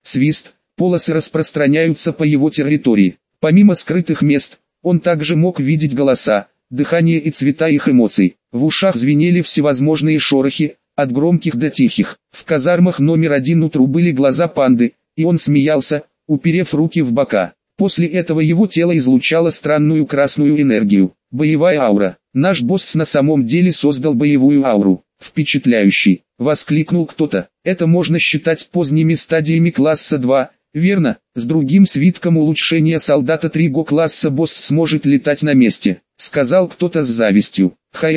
свист, полосы распространяются по его территории. Помимо скрытых мест, он также мог видеть голоса, дыхание и цвета их эмоций. В ушах звенели всевозможные шорохи, от громких до тихих. В казармах номер 1 у Тру были глаза панды, и он смеялся, уперев руки в бока. После этого его тело излучало странную красную энергию. Боевая аура. Наш босс на самом деле создал боевую ауру. Впечатляющий. Воскликнул кто-то. Это можно считать поздними стадиями класса 2. Верно, с другим свитком улучшения солдата 3 класса босс сможет летать на месте, сказал кто-то с завистью.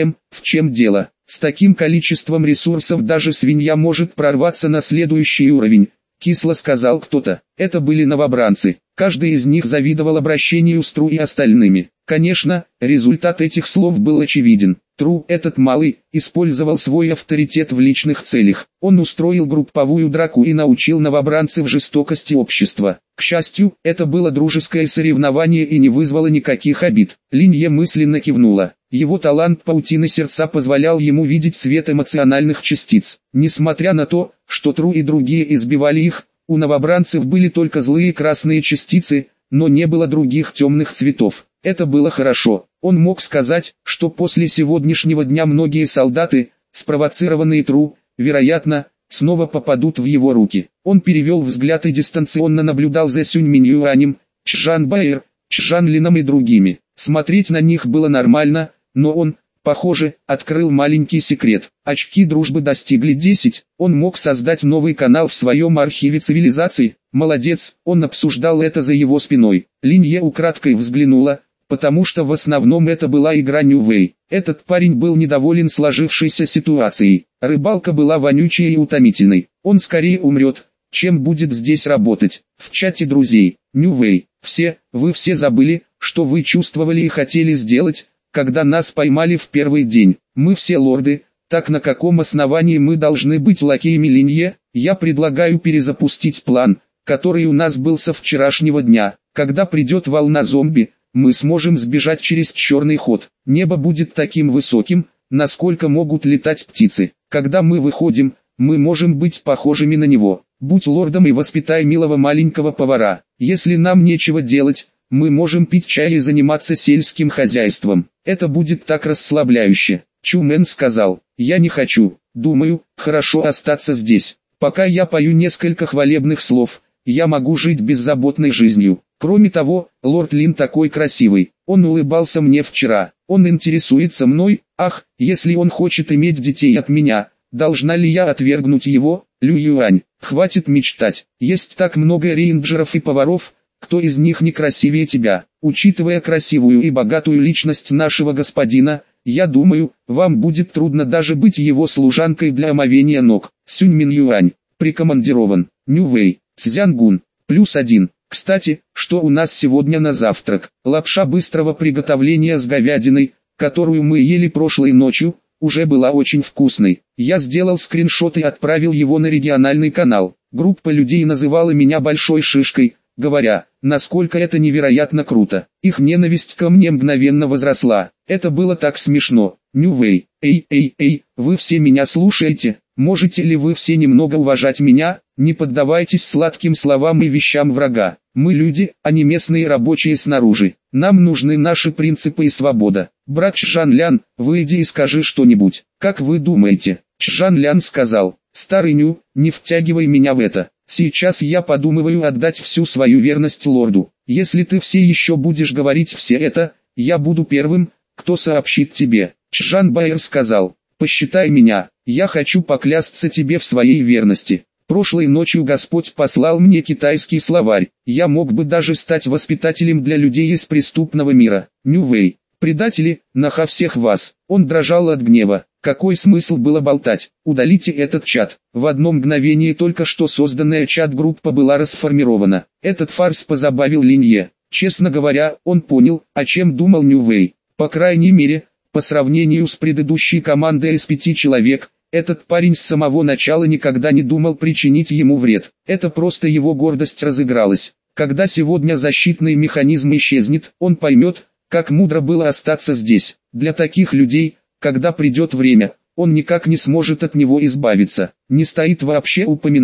В чем дело? С таким количеством ресурсов даже свинья может прорваться на следующий уровень, кисло сказал кто-то. Это были новобранцы. Каждый из них завидовал обращению с Тру и остальными. Конечно, результат этих слов был очевиден. Тру, этот малый, использовал свой авторитет в личных целях. Он устроил групповую драку и научил новобранцев жестокости общества. К счастью, это было дружеское соревнование и не вызвало никаких обид. Линье мысленно кивнула. Его талант паутины сердца позволял ему видеть цвет эмоциональных частиц. Несмотря на то, что Тру и другие избивали их, у новобранцев были только злые красные частицы, но не было других темных цветов. Это было хорошо. Он мог сказать, что после сегодняшнего дня многие солдаты, спровоцированные Тру, вероятно, снова попадут в его руки. Он перевел взгляд и дистанционно наблюдал за Сюнь Миньюанем, Чжан Баэр, Чжан Лином и другими. Смотреть на них было нормально, но он, похоже, открыл маленький секрет. Очки дружбы достигли 10, он мог создать новый канал в своем архиве цивилизаций. Молодец, он обсуждал это за его спиной. Линье украдкой взглянула, потому что в основном это была игра Ню Вэй. Этот парень был недоволен сложившейся ситуацией. Рыбалка была вонючей и утомительной. Он скорее умрет, чем будет здесь работать. В чате друзей. Ню Вэй, вы все забыли, что вы чувствовали и хотели сделать, когда нас поймали в первый день. Мы все лорды, так на каком основании мы должны быть лакеями Линье? Я предлагаю перезапустить план, который у нас был со вчерашнего дня. Когда придет волна зомби, мы сможем сбежать через черный ход. Небо будет таким высоким, насколько могут летать птицы. Когда мы выходим, мы можем быть похожими на него. Будь лордом и воспитай милого маленького повара. Если нам нечего делать, мы можем пить чай и заниматься сельским хозяйством. Это будет так расслабляюще. Чумен сказал. Я не хочу. Думаю, хорошо остаться здесь. Пока я пою несколько хвалебных слов, я могу жить беззаботной жизнью. Кроме того, лорд Лин такой красивый. Он улыбался мне вчера. Он интересуется мной. Ах, если он хочет иметь детей от меня, должна ли я отвергнуть его? Лю Юань, хватит мечтать. Есть так много рейнджеров и поваров, кто из них не красивее тебя. Учитывая красивую и богатую личность нашего господина, я думаю, вам будет трудно даже быть его служанкой для омовения ног. Сюнь Мин Юань, прикомандирован. Ню Вэй, Цзянгун, +1. Кстати, что у нас сегодня на завтрак? Лапша быстрого приготовления с говядиной, которую мы ели прошлой ночью, уже была очень вкусной. Я сделал скриншот и отправил его на региональный канал. Группа людей называла меня большой шишкой, говоря, насколько это невероятно круто. Их ненависть ко мне мгновенно возросла. Это было так смешно. Ню Вэй, эй, вы все меня слушаете? Можете ли вы все немного уважать меня? Не поддавайтесь сладким словам и вещам врага. Мы люди, а не местные рабочие снаружи. Нам нужны наши принципы и свобода. Брат Чжан Лян, выйди и скажи что-нибудь. Как вы думаете? Чжан Лян сказал. Старый Ню, не втягивай меня в это. Сейчас я подумываю отдать всю свою верность лорду. Если ты все еще будешь говорить все это, я буду первым, кто сообщит тебе. Чжан Баэр сказал. Посчитай меня, я хочу поклясться тебе в своей верности. Прошлой ночью Господь послал мне китайский словарь. Я мог бы даже стать воспитателем для людей из преступного мира. Ню Вэй, предатели, наха всех вас. Он дрожал от гнева. Какой смысл было болтать? Удалите этот чат. В одно мгновение только что созданная чат-группа была расформирована. Этот фарс позабавил Линье. Честно говоря, он понял, о чем думал Ню Вэй. По крайней мере, по сравнению с предыдущей командой из 5 человек, этот парень с самого начала никогда не думал причинить ему вред. Это просто его гордость разыгралась. Когда сегодня защитный механизм исчезнет, он поймет, как мудро было остаться здесь. Для таких людей, когда придет время, он никак не сможет от него избавиться. Не стоит вообще упоминать,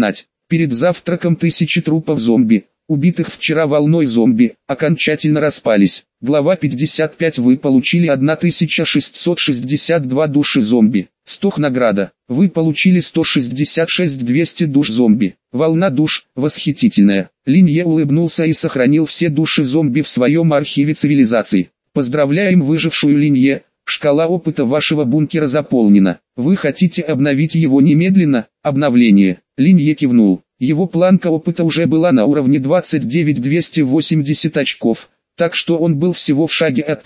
Перед завтраком тысячи трупов зомби, убитых вчера волной зомби, окончательно распались. Глава 55. Вы получили 1662 души зомби. Стох награда. Вы получили 166 200 душ зомби. Волна душ, восхитительная. Линье улыбнулся и сохранил все души зомби в своем архиве цивилизаций. Поздравляем выжившую Линье, шкала опыта вашего бункера заполнена. Вы хотите обновить его немедленно? Обновление. Линье кивнул. Его планка опыта уже была на уровне 29 280 очков, так что он был всего в шаге от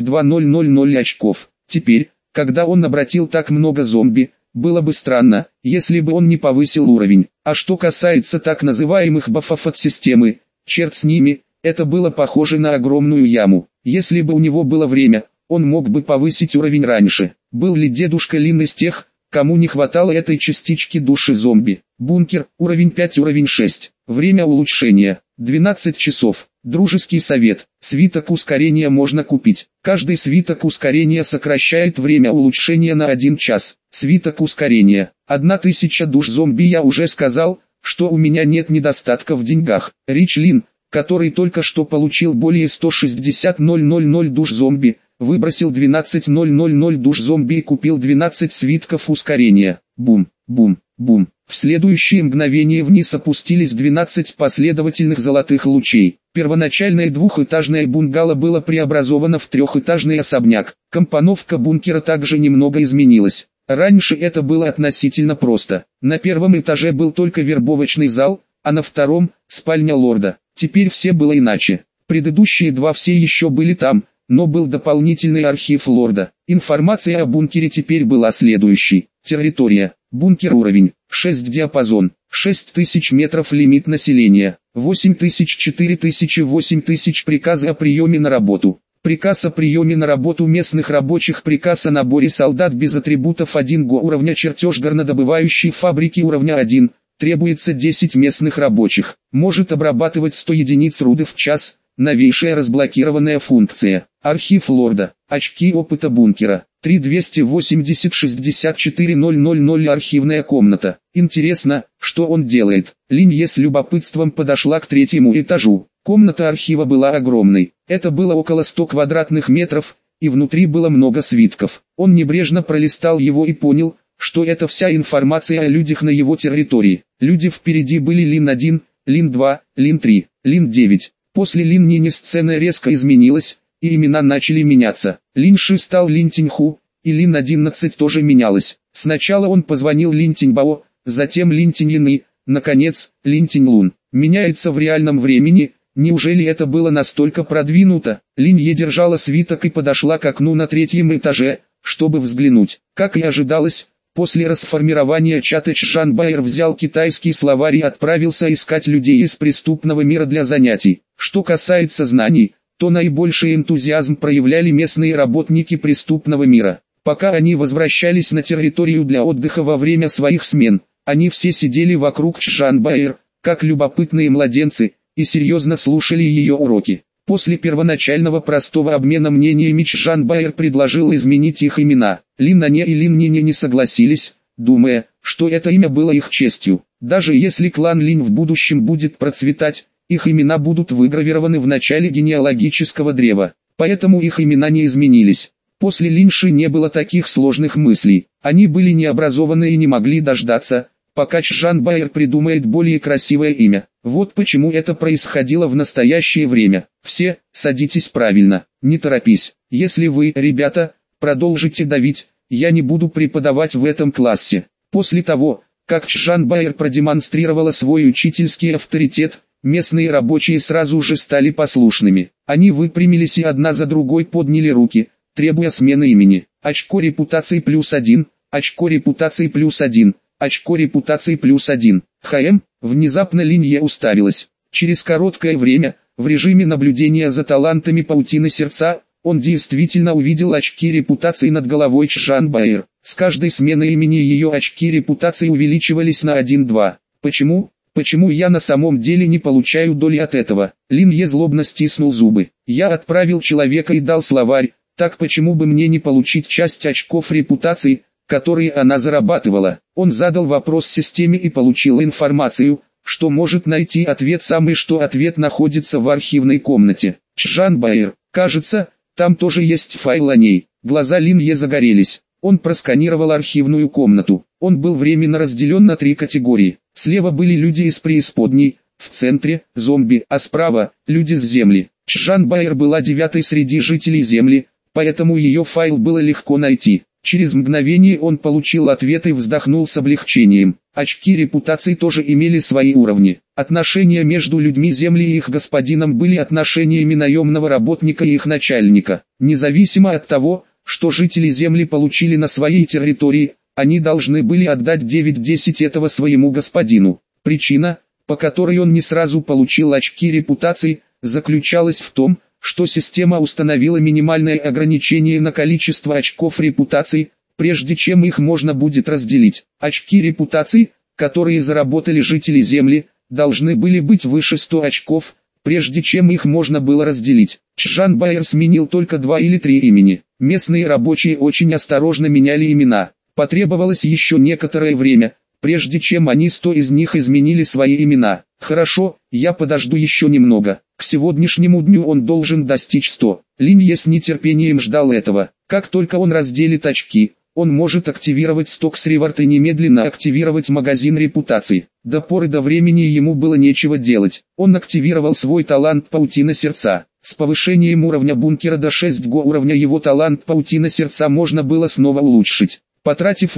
32000 очков. Теперь, когда он обратил так много зомби, было бы странно, если бы он не повысил уровень. А что касается так называемых бафов от системы, черт с ними, это было похоже на огромную яму. Если бы у него было время, он мог бы повысить уровень раньше. Был ли дедушка Лин из тех, кому не хватало этой частички души зомби? Бункер, уровень 5, уровень 6. Время улучшения, 12 часов. Дружеский совет, свиток ускорения можно купить. Каждый свиток ускорения сокращает время улучшения на 1 час. Свиток ускорения, 1000 душ зомби. Я уже сказал, что у меня нет недостатка в деньгах. Рич Лин, который только что получил более 160 000 душ зомби, выбросил 12 000 душ зомби и купил 12 свитков ускорения. Бум, бум, бум. В следующее мгновение вниз опустились 12 последовательных золотых лучей. Первоначальное двухэтажное бунгало было преобразовано в трехэтажный особняк. Компоновка бункера также немного изменилась. Раньше это было относительно просто. На первом этаже был только вербовочный зал, а на втором – спальня лорда. Теперь все было иначе. Предыдущие два все еще были там, но был дополнительный архив лорда. Информация о бункере теперь была следующей. Территория. Бункер уровень. 6 диапазон. 6000 метров лимит населения. 8000, 4000, 8000 приказы о приеме на работу. Приказ о приеме на работу местных рабочих. Приказ о наборе солдат без атрибутов 1 го уровня. Чертеж горнодобывающей фабрики уровня 1. Требуется 10 местных рабочих. Может обрабатывать 100 единиц руды в час. Новейшая разблокированная функция. Архив лорда. Очки опыта бункера. 3280 64 000. Архивная комната. Интересно, что он делает. Линье с любопытством подошла к 3-му этажу. Комната архива была огромной. Это было около 100 квадратных метров, и внутри было много свитков. Он небрежно пролистал его и понял, что это вся информация о людях на его территории. Люди впереди были Лин-1, Лин-2, Лин-3, Лин-9. После Лин-Нини сцена резко изменилась, и имена начали меняться. Лин-Ши стал Лин-Тиньху, и Лин-11 тоже менялась. Сначала он позвонил Лин-Тиньбао, затем Лин-Тиньины, наконец, Лин-Тиньлун. Меняется в реальном времени. Неужели это было настолько продвинуто? Линье держала свиток и подошла к окну на 3-м этаже, чтобы взглянуть. Как и ожидалось, после расформирования чата Чжан Байер взял китайский словарь и отправился искать людей из преступного мира для занятий. Что касается знаний, то наибольший энтузиазм проявляли местные работники преступного мира. Пока они возвращались на территорию для отдыха во время своих смен, они все сидели вокруг Чжан Байер, как любопытные младенцы, и серьезно слушали ее уроки. После первоначального простого обмена мнениями Чжан Байер предложил изменить их имена. Лин-Ане и Лин-Нине не согласились, думая, что это имя было их честью. Даже если клан Линь в будущем будет процветать, их имена будут выгравированы в начале генеалогического древа. Поэтому их имена не изменились. После Лин-Ши не было таких сложных мыслей. Они были необразованы и не могли дождаться, пока Чжан Байер придумает более красивое имя. Вот почему это происходило в настоящее время. Все, садитесь правильно, не торопись. Если вы, ребята, продолжите давить, я не буду преподавать в этом классе. После того, как Чжан Байер продемонстрировала свой учительский авторитет, местные рабочие сразу же стали послушными. Они выпрямились и одна за другой подняли руки, требуя смены имени. Очко репутации +1, очко репутации +1. Очко репутации +1. Внезапно Линье уставилась. Через короткое время, в режиме наблюдения за талантами паутины сердца, он действительно увидел очки репутации над головой Чжан Байер. С каждой сменой имени ее очки репутации увеличивались на 1-2. Почему? Почему я на самом деле не получаю доли от этого? Линье злобно стиснул зубы. Я отправил человека и дал словарь, так почему бы мне не получить часть очков репутации, которые она зарабатывала? Он задал вопрос системе и получил информацию, что может найти ответ самый, что ответ находится в архивной комнате. Чжан Баэр, кажется, там тоже есть файл о ней. Глаза Лин Е загорелись. Он просканировал архивную комнату. Он был временно разделен на 3 категории. Слева были люди из преисподней, в центре – зомби, а справа – люди с Земли. Чжан Баэр была 9-й среди жителей Земли, поэтому ее файл было легко найти. Через мгновение он получил ответ и вздохнул с облегчением. Очки репутации тоже имели свои уровни. Отношения между людьми Земли и их господином были отношениями наемного работника и их начальника. Независимо от того, что жители Земли получили на своей территории, они должны были отдать 9/10 этого своему господину. Причина, по которой он не сразу получил очки репутации, заключалась в том, что система установила минимальное ограничение на количество очков репутации, прежде чем их можно будет разделить. Очки репутации, которые заработали жители Земли, должны были быть выше 100 очков, прежде чем их можно было разделить. Чжан Баэр сменил только 2 или 3 имени. Местные рабочие очень осторожно меняли имена. Потребовалось еще некоторое время, прежде чем они 100 из них изменили свои имена. Хорошо, я подожду еще немного. К сегодняшнему дню он должен достичь 100. Линь Е с нетерпением ждал этого. Как только он разделит очки, он может активировать стокс реворд и немедленно активировать магазин репутации. До поры до времени ему было нечего делать. Он активировал свой талант Паутина Сердца. С повышением уровня бункера до 6 уровня его талант Паутина Сердца можно было снова улучшить. Потратив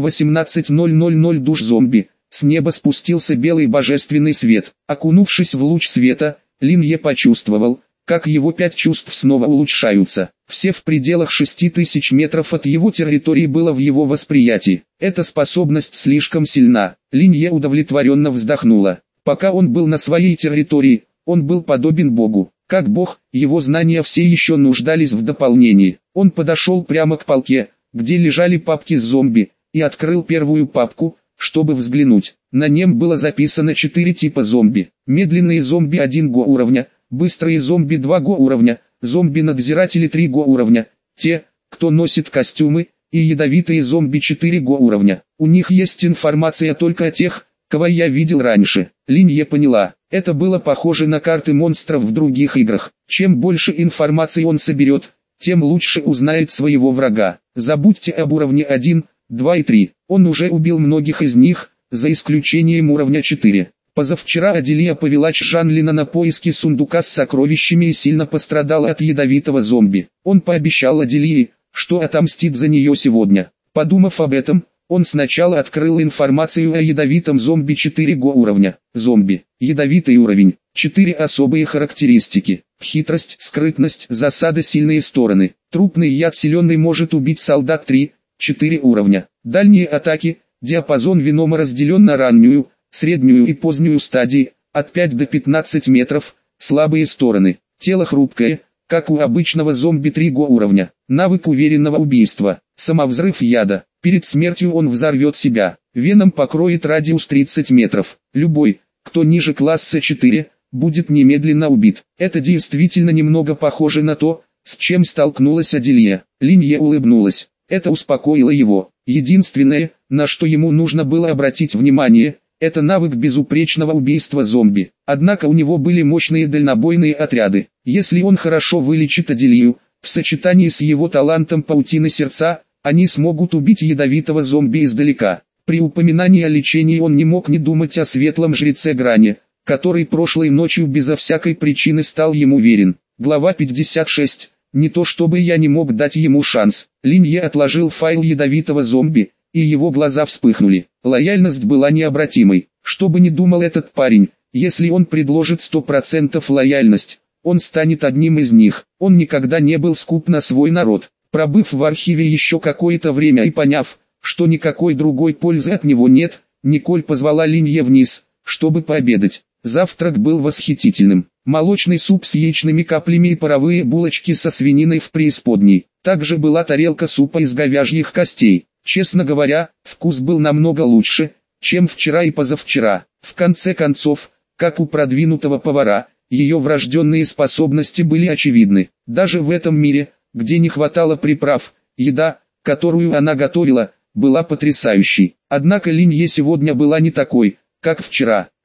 18,000 душ зомби, с неба спустился белый божественный свет. Окунувшись в луч света, Лин Е почувствовал, как его 5 чувств снова улучшаются. Все в пределах 6000 метров от его территории было в его восприятии. Эта способность слишком сильна. Лин Е удовлетворенно вздохнула. Пока он был на своей территории, он был подобен Богу. Как Бог, его знания все еще нуждались в дополнении. Он подошел прямо к полке, где лежали папки с зомби, и открыл первую папку, чтобы взглянуть. На нем было записано 4 типа зомби. Медленные зомби 1 уровня, быстрые зомби 2 уровня, зомби-надзиратели 3 уровня, те, кто носит костюмы, и ядовитые зомби 4 уровня. У них есть информация только о тех, кого я видел раньше. Линь Е поняла, это было похоже на карты монстров в других играх. Чем больше информации он соберет, тем лучше узнает своего врага. Забудьте об уровне 1, 2 и 3. Он уже убил многих из них, за исключением уровня 4. Позавчера Аделия повела Чжанлина на поиски сундука с сокровищами и сильно пострадала от ядовитого зомби. Он пообещал Аделии, что отомстит за нее сегодня. Подумав об этом, он сначала открыл информацию о ядовитом зомби 4 уровня. Зомби. Ядовитый уровень. 4 особые характеристики. Хитрость, скрытность, засада, сильные стороны. Трупный яд силенный может убить солдат 3, 4 уровня. Дальние атаки, диапазон Венома разделен на раннюю, среднюю и позднюю стадии, от 5 до 15 метров, слабые стороны. Тело хрупкое, как у обычного зомби 3 уровня. Навык уверенного убийства. Самовзрыв яда. Перед смертью он взорвет себя. Веном покроет радиус 30 метров. Любой, кто ниже класса 4, будет немедленно убит. Это действительно немного похоже на то, с чем столкнулась Аделия. Линь Е улыбнулась. Это успокоило его. Единственное, на что ему нужно было обратить внимание, это навык безупречного убийства зомби. Однако у него были мощные дальнобойные отряды. Если он хорошо вылечит Аделию, в сочетании с его талантом Паутины Сердца, они смогут убить ядовитого зомби издалека. При упоминании о лечении он не мог не думать о светлом жреце Грани, который прошлой ночью безо всякой причины стал ему верен. Глава 56. Не то чтобы я не мог дать ему шанс. Линь Е отложил файл ядовитого зомби, и его глаза вспыхнули. Лояльность была необратимой. Что бы ни думал этот парень, если он предложит 100% лояльность, он станет одним из них. Он никогда не был скуп на свой народ. Пробыв в архиве еще какое-то время и поняв, что никакой другой пользы от него нет, Николь позвала Линь Е вниз, чтобы пообедать. Завтрак был восхитительным. Молочный суп с яичными каплями и паровые булочки со свининой в преисподней. Также была тарелка супа из говяжьих костей. Честно говоря, вкус был намного лучше, чем вчера и позавчера. В конце концов, как у продвинутого повара, ее врожденные способности были очевидны. Даже в этом мире, где не хватало приправ, еда, которую она готовила, была потрясающей. Однако Линь Е сегодня была не такой, как вчера.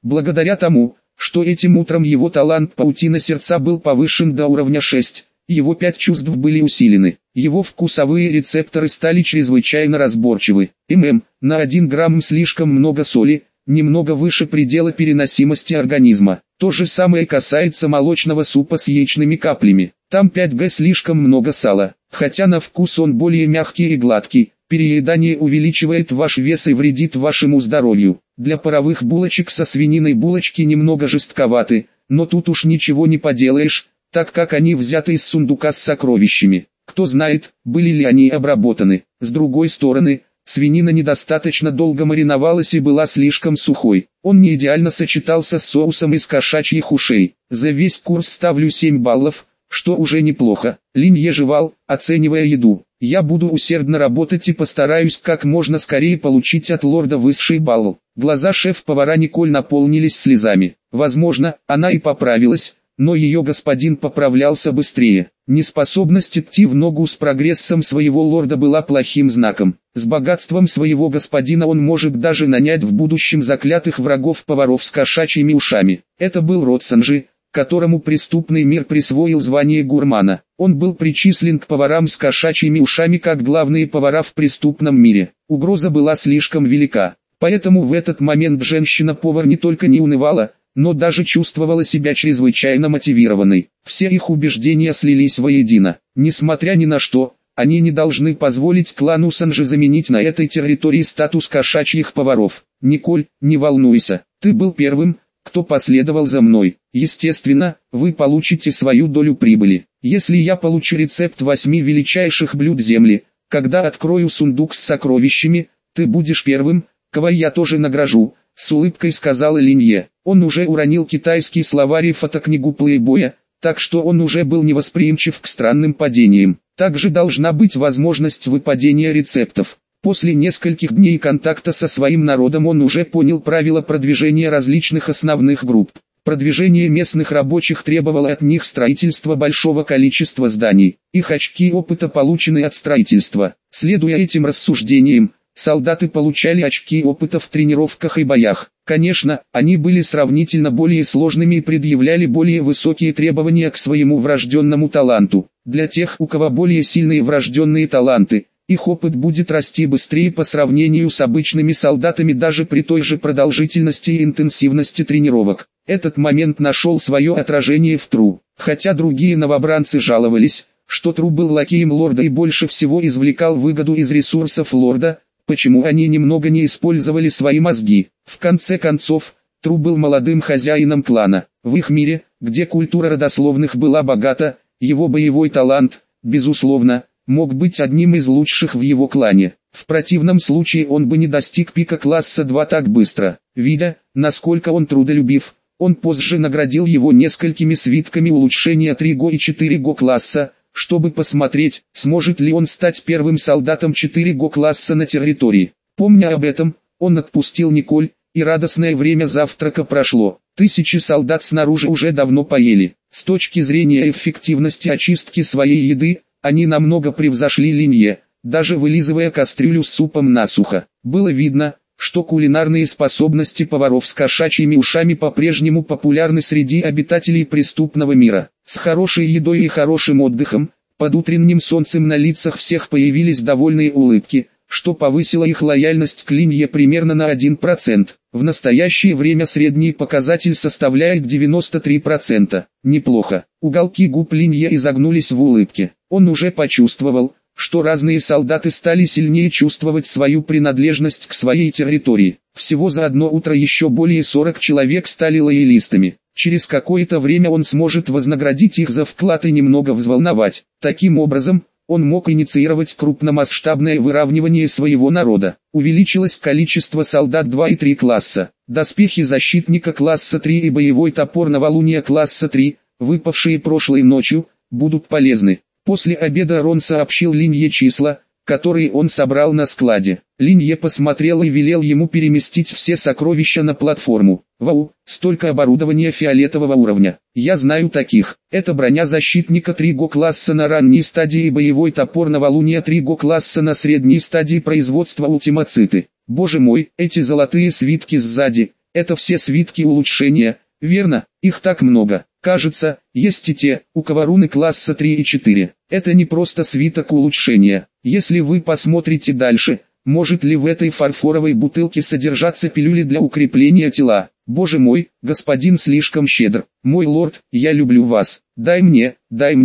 Благодаря тому, что этим утром его талант паутина сердца был повышен до уровня 6, его 5 чувств были усилены, его вкусовые рецепторы стали чрезвычайно разборчивы. На 1 грамм слишком много соли, немного выше предела переносимости организма. То же самое касается молочного супа с яичными каплями. Там 5 г слишком много сала, хотя на вкус он более мягкий и гладкий. Переедание увеличивает ваш вес и вредит вашему здоровью. Для паровых булочек со свининой булочки немного жестковаты, но тут уж ничего не поделаешь, так как они взяты из сундука с сокровищами. Кто знает, были ли они обработаны. С другой стороны, свинина недостаточно долго мариновалась и была слишком сухой. Он не идеально сочетался с соусом из кошачьих ушей. За весь курс ставлю 7 баллов, что уже неплохо. Линье жевал, оценивая еду. Я буду усердно работать и постараюсь как можно скорее получить от лорда высший балл. Глаза шеф-повара Николь наполнились слезами. Возможно, она и поправилась, но ее господин поправлялся быстрее. Неспособность идти в ногу с прогрессом своего лорда была плохим знаком. С богатством своего господина он может даже нанять в будущем заклятых врагов поваров с кошачьими ушами. Это был Ротсанджи, которому преступный мир присвоил звание гурмана. Он был причислен к поварам с кошачьими ушами как главные повара в преступном мире. Угроза была слишком велика, поэтому в этот момент женщина-повар не только не унывала, но даже чувствовала себя чрезвычайно мотивированной. Все их убеждения слились воедино. Несмотря ни на что, они не должны позволить клану Санджи заменить на этой территории статус кошачьих поваров. Николь, не волнуйся, ты был первым, кто последовал за мной. Естественно, вы получите свою долю прибыли. Если я получу рецепт 8 величайших блюд земли, когда открою сундук с сокровищами, ты будешь первым, кого я тоже награжу, с улыбкой сказала Линье. Он уже уронил китайский словарь и фотокнигу плейбоя, так что он уже был невосприимчив к странным падениям. Также должна быть возможность выпадения рецептов. После нескольких дней контакта со своим народом он уже понял правила продвижения различных основных групп. Продвижение местных рабочих требовало от них строительства большого количества зданий. Их очки опыта получены от строительства. Следуя этим рассуждениям, солдаты получали очки опыта в тренировках и боях. Конечно, они были сравнительно более сложными и предъявляли более высокие требования к своему врожденному таланту. Для тех, у кого более сильные врожденные таланты, их опыт будет расти быстрее по сравнению с обычными солдатами даже при той же продолжительности и интенсивности тренировок. Этот момент нашел свое отражение в Тру. Хотя другие новобранцы жаловались, что Тру был лакеем лорда и больше всего извлекал выгоду из ресурсов лорда, почему они немного не использовали свои мозги. В конце концов, Тру был молодым хозяином клана. В их мире, где культура родословных была богата, его боевой талант, безусловно, мог быть одним из лучших в его клане. В противном случае он бы не достиг пика класса 2 так быстро. Видя, насколько он трудолюбив, он позже наградил его несколькими свитками улучшения 3 и 4 класса, чтобы посмотреть, сможет ли он стать первым солдатом 4 класса на территории. Помня об этом, он отпустил Николь, и радостное время завтрака прошло. Тысячи солдат снаружи уже давно поели. С точки зрения эффективности очистки своей еды, они намного превзошли Линье, даже вылизывая кастрюлю с супом насухо. Было видно, что кулинарные способности поваров с кошачьими ушами по-прежнему популярны среди обитателей преступного мира. С хорошей едой и хорошим отдыхом, под утренним солнцем на лицах всех появились довольные улыбки, что повысило их лояльность к Линье примерно на 1%. В настоящее время средний показатель составляет 93%. Неплохо. Уголки губ Линье изогнулись в улыбке. Он уже почувствовал, что разные солдаты стали сильнее чувствовать свою принадлежность к своей территории. Всего за одно утро еще более 40 человек стали лоялистами. Через какое-то время он сможет вознаградить их за вклад и немного взволновать. Таким образом, он мог инициировать крупномасштабное выравнивание своего народа. Увеличилось количество солдат 2 и 3 класса. Доспехи защитника класса 3 и боевой топор новолуния класса 3, выпавшие прошлой ночью, будут полезны. После обеда Рон сообщил Линье числа, которые он собрал на складе. Линье посмотрел и велел ему переместить все сокровища на платформу. Вау, столько оборудования фиолетового уровня. Я знаю таких. Это броня защитника 3 класса на ранней стадии и боевой топор новолуния 3 класса на средней стадии производства ультимациты. Боже мой, эти золотые свитки сзади, Это все свитки улучшения, верно? Их так много. Кажется, есть и те, у кого руны класса 3 и 4. Это не просто свиток улучшения. Если вы посмотрите дальше, может ли в этой фарфоровой бутылке содержаться пилюли для укрепления тела? Боже мой, господин слишком щедр. Мой лорд, я люблю вас. Дай мне,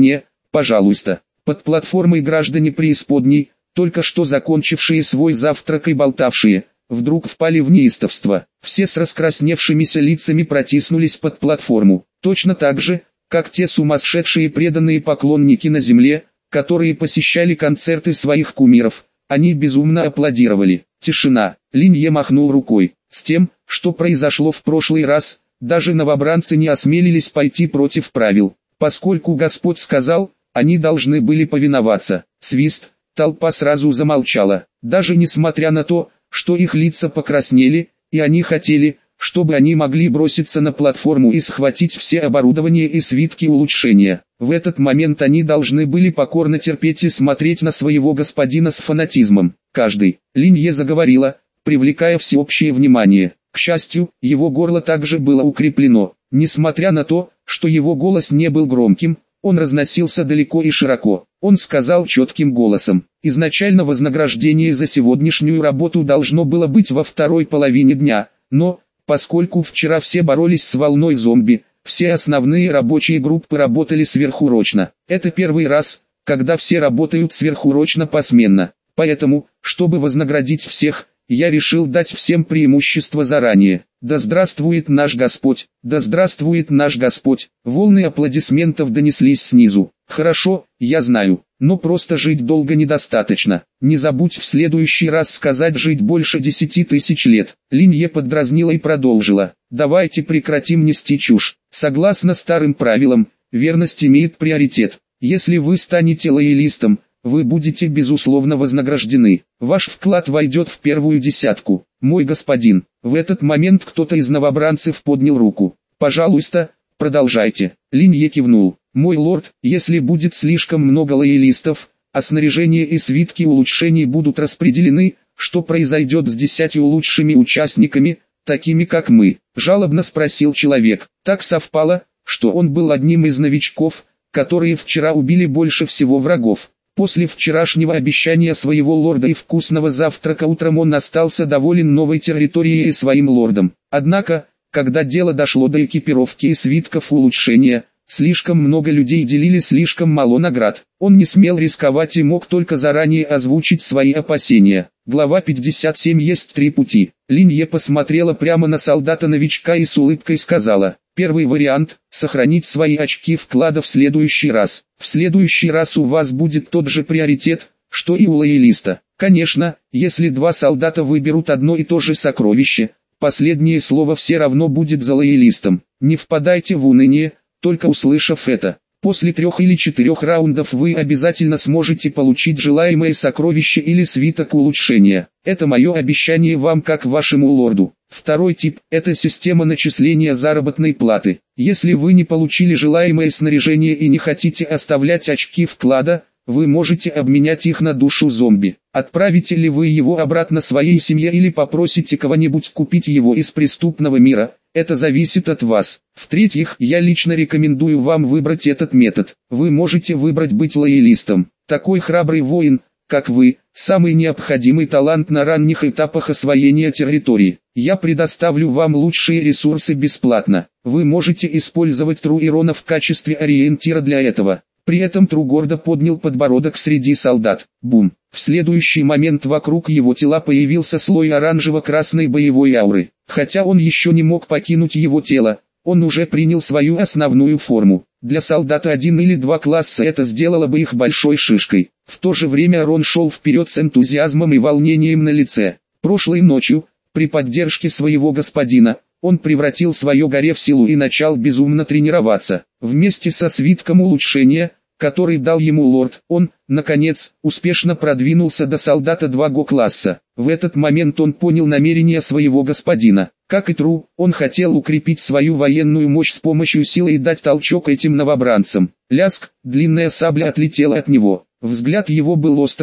пожалуйста. Под платформой граждане преисподней, только что закончившие свой завтрак и болтавшие, вдруг впали в неистовство. Все с раскрасневшимися лицами протиснулись под платформу. Точно так же, как те сумасшедшие преданные поклонники на земле, которые посещали концерты своих кумиров. Они безумно аплодировали. Тишина. Линье махнул рукой. С тем, что произошло в прошлый раз, даже новобранцы не осмелились пойти против правил. Поскольку Господь сказал, они должны были повиноваться. Свист. Толпа сразу замолчала. Даже несмотря на то, что их лица покраснели, и они хотели, чтобы они могли броситься на платформу и схватить все оборудование и свитки улучшения. В этот момент они должны были покорно терпеть и смотреть на своего господина с фанатизмом. Каждый. Линье заговорила, привлекая всеобщее внимание. К счастью, его горло также было укреплено. Несмотря на то, что его голос не был громким, он разносился далеко и широко. Он сказал четким голосом: изначально вознаграждение за сегодняшнюю работу должно было быть во второй половине дня, но, поскольку вчера все боролись с волной зомби, все основные рабочие группы работали сверхурочно. Это первый раз, когда все работают сверхурочно посменно. Поэтому, чтобы вознаградить всех, я решил дать всем преимущество заранее. Да здравствует наш Господь! Да здравствует наш Господь! Волны аплодисментов донеслись снизу. Хорошо, я знаю, но просто жить долго недостаточно. Не забудь в следующий раз сказать жить больше 10 тысяч лет. Линье поддразнила и продолжила. Давайте прекратим нести чушь. Согласно старым правилам, верность имеет приоритет. Если вы станете лоялистом, вы будете безусловно вознаграждены. Ваш вклад войдет в первую десятку. Мой господин. В этот момент кто-то из новобранцев поднял руку. Пожалуйста, продолжайте. Линье кивнул. Мой лорд, если будет слишком много лоялистов, а снаряжение и свитки улучшений будут распределены, что произойдет с 10 лучшими участниками, такими как мы? Жалобно спросил человек. Так совпало, что он был одним из новичков, которые вчера убили больше всего врагов. После вчерашнего обещания своего лорда и вкусного завтрака утром он остался доволен новой территорией и своим лордом. Однако, когда дело дошло до экипировки и свитков улучшения, слишком много людей делили слишком мало наград. Он не смел рисковать и мог только заранее озвучить свои опасения. Глава 57. Есть 3 пути. Линье посмотрела прямо на солдата-новичка и с улыбкой сказала: первый вариант – сохранить свои очки вклада в следующий раз. В следующий раз у вас будет тот же приоритет, что и у лоялиста. Конечно, если 2 солдата выберут одно и то же сокровище, последнее слово все равно будет за лоялистом. Не впадайте в уныние, только услышав это. После 3 или 4 раундов вы обязательно сможете получить желаемое сокровище или свиток улучшения. Это мое обещание вам как вашему лорду. Второй тип – это система начисления заработной платы. Если вы не получили желаемое снаряжение и не хотите оставлять очки вклада, вы можете обменять их на душу зомби. Отправите ли вы его обратно своей семье или попросите кого-нибудь купить его из преступного мира, это зависит от вас. В-третьих, я лично рекомендую вам выбрать этот метод. Вы можете выбрать быть лоялистом. Такой храбрый воин, как вы, самый необходимый талант на ранних этапах освоения территории. Я предоставлю вам лучшие ресурсы бесплатно. Вы можете использовать Тру и Рона в качестве ориентира для этого. При этом Тру гордо поднял подбородок среди солдат. Бум! В следующий момент вокруг его тела появился слой оранжево-красной боевой ауры. Хотя он еще не мог покинуть его тело, он уже принял свою основную форму. Для солдата 1 или 2 класса это сделало бы их большой шишкой. В то же время Рон шел вперед с энтузиазмом и волнением на лице. Прошлой ночью, при поддержке своего господина, он превратил свое горе в силу и начал безумно тренироваться. Вместе со свитком улучшения, который дал ему лорд, он, наконец, успешно продвинулся до солдата 2 класса. В этот момент он понял намерения своего господина. Как и Тру, он хотел укрепить свою военную мощь с помощью силы и дать толчок этим новобранцам. Ляск, длинная сабля отлетела от него. Взгляд его был острым,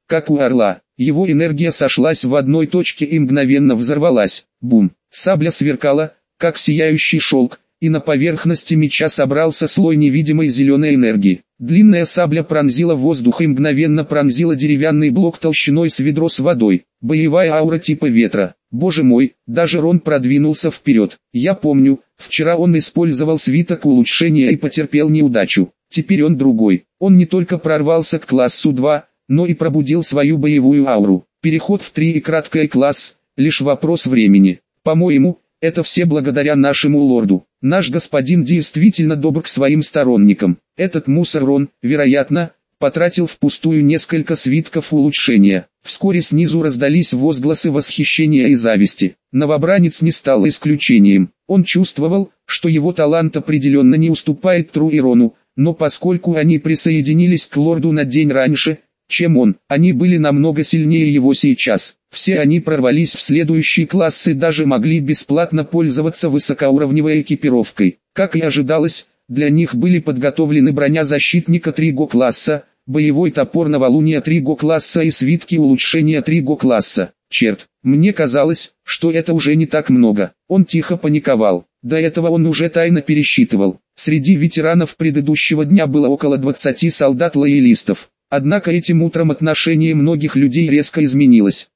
как у орла. Его энергия сошлась в одной точке и мгновенно взорвалась. Бум! Сабля сверкала, как сияющий шелк, и на поверхности меча собрался слой невидимой зеленой энергии. Длинная сабля пронзила воздух и мгновенно пронзила деревянный блок толщиной с ведро с водой. Боевая аура типа ветра. Боже мой, даже Рон продвинулся вперед. Я помню, вчера он использовал свиток улучшения и потерпел неудачу. Теперь он другой. Он не только прорвался к классу 2, но и пробудил свою боевую ауру. Переход в 3 и краткий класс – лишь вопрос времени. По-моему, это все благодаря нашему лорду. Наш господин действительно добр к своим сторонникам. Этот мусор Рон, вероятно, потратил впустую несколько свитков улучшения. Вскоре снизу раздались возгласы восхищения и зависти. Новобранец не стал исключением. Он чувствовал, что его талант определенно не уступает Тру и Рону, но поскольку они присоединились к лорду на день раньше, чем он, они были намного сильнее его сейчас. Все они прорвались в следующие классы и даже могли бесплатно пользоваться высокоуровневой экипировкой. Как и ожидалось, для них были подготовлены броня защитника 3-го класса, боевой топор новолуния 3-го класса и свитки улучшения 3-го класса. Черт, мне казалось, что это уже не так много. Он тихо паниковал. До этого он уже тайно пересчитывал. Среди ветеранов предыдущего дня было около 20 солдат-лоялистов. Однако этим утром отношение многих людей резко изменилось.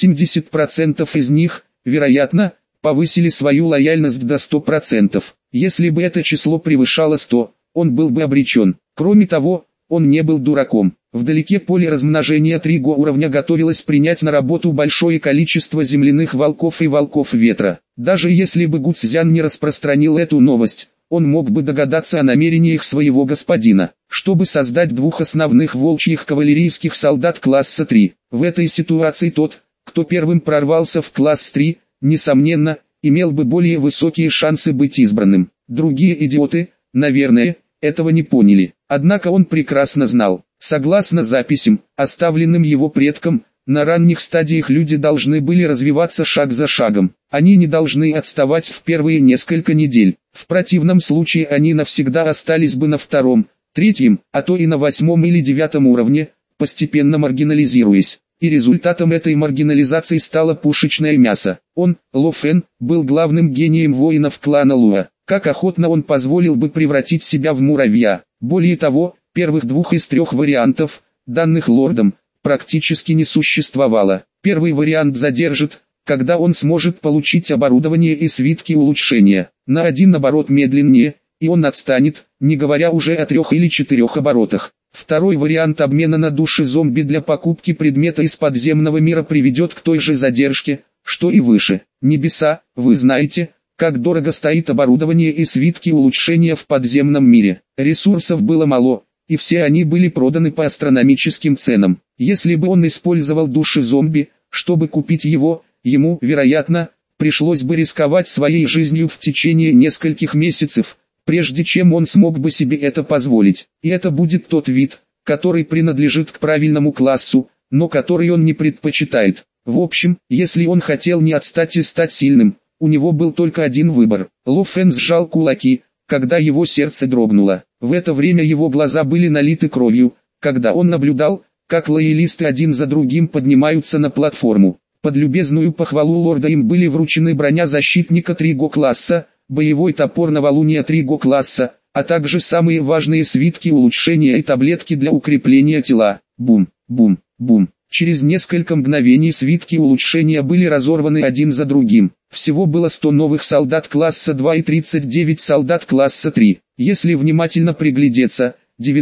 80% из них, вероятно, повысили свою лояльность до 100%. Если бы это число превышало 100, он был бы обречен. Кроме того, он не был дураком. Вдалеке поле размножения 3-го уровня готовилось принять на работу большое количество земляных волков и волков ветра. Даже если бы Гуцзян не распространил эту новость, он мог бы догадаться о намерениях своего господина, чтобы создать 2 основных волчьих кавалерийских солдат класса 3. В этой ситуации тот, кто первым прорвался в класс 3, несомненно, имел бы более высокие шансы быть избранным. Другие идиоты, наверное, этого не поняли. Однако он прекрасно знал, согласно записям, оставленным его предкам, на ранних стадиях люди должны были развиваться шаг за шагом. Они не должны отставать в первые несколько недель. В противном случае они навсегда остались бы на 2-м, 3-м, а то и на 8-м или 9-м уровне, постепенно маргинализируясь. И результатом этой маргинализации стало пушечное мясо. Он, Ло Фэн, был главным гением воинов клана Луа. Как охотно он позволил бы превратить себя в муравья. Более того, первых 2 из 3 вариантов, данных лордом, практически не существовало. Первый вариант задержит, когда он сможет получить оборудование и свитки улучшения. На 1 оборот медленнее, и он отстанет, не говоря уже о 3 или 4 оборотах. Второй вариант обмена на души зомби для покупки предмета из подземного мира приведет к той же задержке, что и выше. Небеса, вы знаете, как дорого стоит оборудование и свитки улучшения в подземном мире. Ресурсов было мало, и все они были проданы по астрономическим ценам. Если бы он использовал души зомби, чтобы купить его, ему, вероятно, пришлось бы рисковать своей жизнью в течение нескольких месяцев, прежде чем он смог бы себе это позволить. И это будет тот вид, который принадлежит к правильному классу, но который он не предпочитает. В общем, если он хотел не отстать и стать сильным, у него был только один выбор. Ло Фэн сжал кулаки, когда его сердце дрогнуло. В это время его глаза были налиты кровью, когда он наблюдал, как лоялисты один за другим поднимаются на платформу. Под любезную похвалу лорда им были вручены броня защитника 3-го класса, боевой топор новолуния 3-го класса, а также самые важные свитки улучшения и таблетки для укрепления тела. Бум, бум, бум. Через несколько мгновений свитки улучшения были разорваны один за другим. Всего было 100 новых солдат класса 2 и 39 солдат класса 3. Если внимательно приглядеться,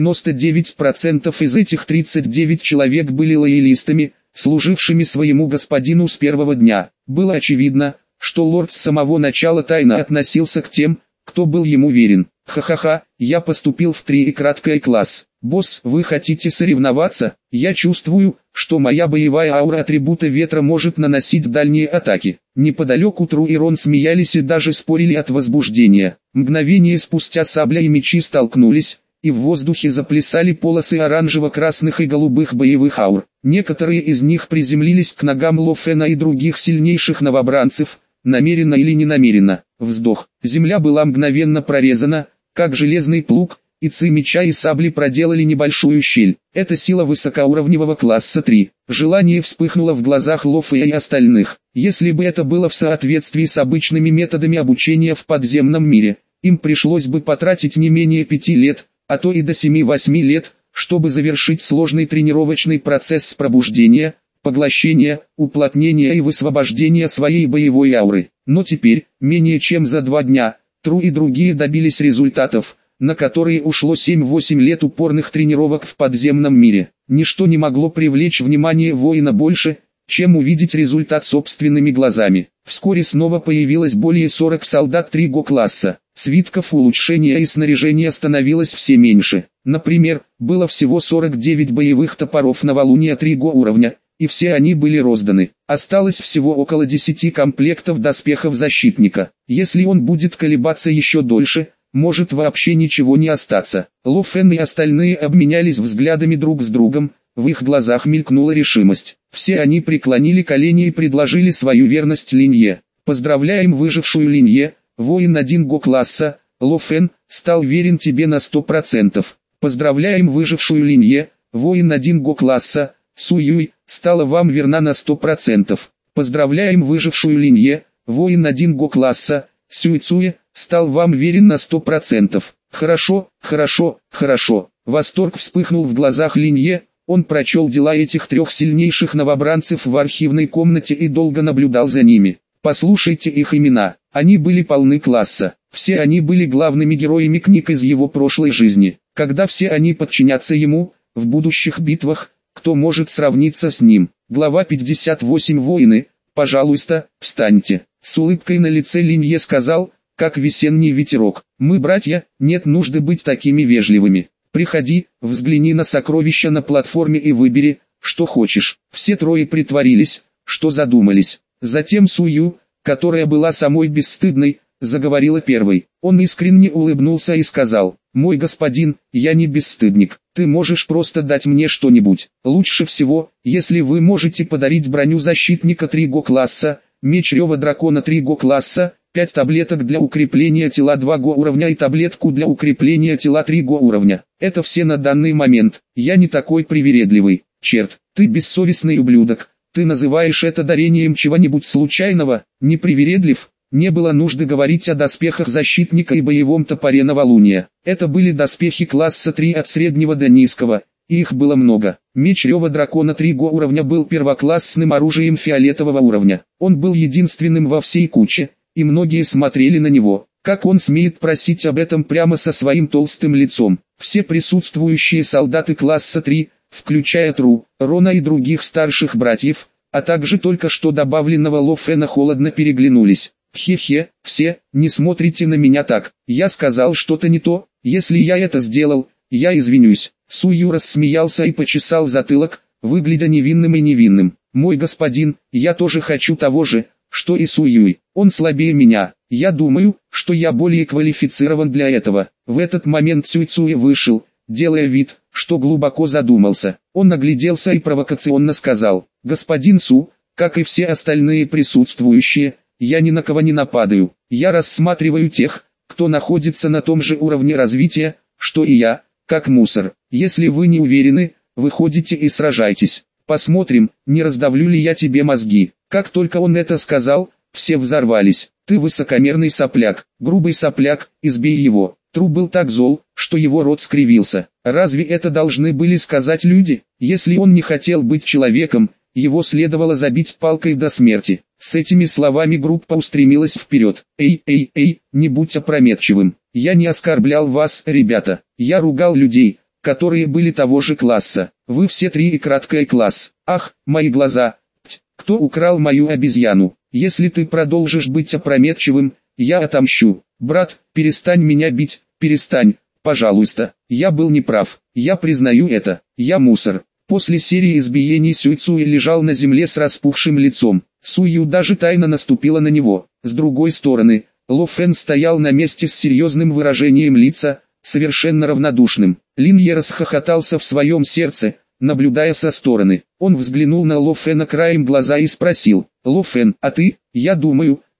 99% из этих 39 человек были лоялистами, служившими своему господину с первого дня. Было очевидно, что лорд с самого начала тайно относился к тем, кто был ему верен. Ха-ха-ха, я поступил в 3 и краткий класс. Босс, вы хотите соревноваться? Я чувствую, что моя боевая аура атрибута ветра может наносить дальние атаки. Неподалеку Тру и Рон смеялись и даже спорили от возбуждения. Мгновение спустя сабля и мечи столкнулись, и в воздухе заплясали полосы оранжево-красных и голубых боевых аур. Некоторые из них приземлились к ногам Ло Фэна и других сильнейших новобранцев, намеренно или ненамеренно. Вздох. Земля была мгновенно прорезана, как железный плуг, и ци меча и сабли проделали небольшую щель. Это сила высокоуровневого класса 3. Желание вспыхнуло в глазах Ло Фэя и остальных. Если бы это было в соответствии с обычными методами обучения в подземном мире, им пришлось бы потратить не менее 5 лет, а то и до 7-8 лет, чтобы завершить сложный тренировочный процесс пробуждения, поглощения, уплотнения и высвобождения своей боевой ауры. Но теперь, менее чем за 2 дня, Тру и другие добились результатов, на которые ушло 7-8 лет упорных тренировок в подземном мире. Ничто не могло привлечь внимание воина больше, чем увидеть результат собственными глазами. Вскоре снова появилось более 40 солдат 3-го класса. Свитков улучшения и снаряжения становилось все меньше. Например, было всего 49 боевых топоров новолуния 3-го уровня, и все они были розданы. Осталось всего около 10 комплектов доспехов защитника. Если он будет колебаться еще дольше, может вообще ничего не остаться. Ло Фэн и остальные обменялись взглядами друг с другом, в их глазах мелькнула решимость. Все они преклонили колени и предложили свою верность Линье. Поздравляем выжившую Линье, воин 1-го класса, Ло Фэн, стал верен тебе на 100%. Поздравляем выжившую Линье, воин 1-го класса, Су Юй, стала вам верна на 100%. Поздравляем выжившую Линье, воин 1-го класса, Сюй Цуэ, стал вам верен на 100%. Хорошо, хорошо, хорошо. Восторг вспыхнул в глазах Линье, он прочел дела этих 3 сильнейших новобранцев в архивной комнате и долго наблюдал за ними. Послушайте их имена, они были полны класса, все они были главными героями книг из его прошлой жизни. Когда все они подчинятся ему, в будущих битвах, кто может сравниться с ним? Глава 58. Воины, пожалуйста, встаньте. С улыбкой на лице Линье сказал, как весенний ветерок: мы братья, нет нужды быть такими вежливыми. Приходи, взгляни на сокровища на платформе и выбери, что хочешь. Все 3 притворились, что задумались. Затем Су Ю, которая была самой бесстыдной, заговорила первой. Он искренне улыбнулся и сказал: мой господин, я не бесстыдник, ты можешь просто дать мне что-нибудь. Лучше всего, если вы можете подарить броню защитника 3-го класса, меч Рева Дракона 3-го класса, 5 таблеток для укрепления тела 2-го уровня и таблетку для укрепления тела 3-го уровня. Это все на данный момент. Я не такой привередливый. Черт, ты бессовестный ублюдок. Ты называешь это дарением чего-нибудь случайного? Не привередлив? Не было нужды говорить о доспехах защитника и боевом топоре новолуния. Это были доспехи класса 3 от среднего до низкого, и их было много. Меч Рева Дракона 3-го уровня был первоклассным оружием фиолетового уровня. Он был единственным во всей куче, и многие смотрели на него. Как он смеет просить об этом прямо со своим толстым лицом? Все присутствующие солдаты класса 3, включая Тру, Рона и других старших братьев, а также только что добавленного Ло Фэна, холодно переглянулись. Хе-хе, все, не смотрите на меня так. Я сказал что-то не то, если я это сделал, я извинюсь. Су Ю рассмеялся и почесал затылок, выглядя невинным и невинным. Мой господин, я тоже хочу того же, что и Су Юй. Он слабее меня. Я думаю, что я более квалифицирован для этого. В этот момент Сюй Цуэ вышел, делая вид, что глубоко задумался. Он огляделся и провокационно сказал: господин Су, как и все остальные присутствующие, я ни на кого не нападаю. Я рассматриваю тех, кто находится на том же уровне развития, что и я, как мусор. Если вы не уверены, выходите и сражайтесь. Посмотрим, не раздавлю ли я тебе мозги. Как только он это сказал, все взорвались. Ты высокомерный сопляк, грубый сопляк, избей его. Тру был так зол, что его рот скривился. Разве это должны были сказать люди? Если он не хотел быть человеком, его следовало забить палкой до смерти. С этими словами группа устремилась вперед. Эй, эй, эй, не будь опрометчивым. Я не оскорблял вас, ребята. Я ругал людей, которые были того же класса. Вы все 3 и краткий класс. Ах, мои глаза. Кто украл мою обезьяну? Если ты продолжишь быть опрометчивым, я отомщу. Брат, перестань меня бить, перестань, пожалуйста. Я был неправ. Я признаю это. Я мусор. После серии избиений Сюй Цуэ лежал на земле с распухшим лицом. Су Ю даже тайно наступила на него. С другой стороны, Ло Фэн стоял на месте с серьезным выражением лица, совершенно равнодушным. Лин Е расхохотался в своем сердце, наблюдая со стороны. Он взглянул на Ло Фэна краем глаза и спросил: «Ло Фэн, а ты, я думаю,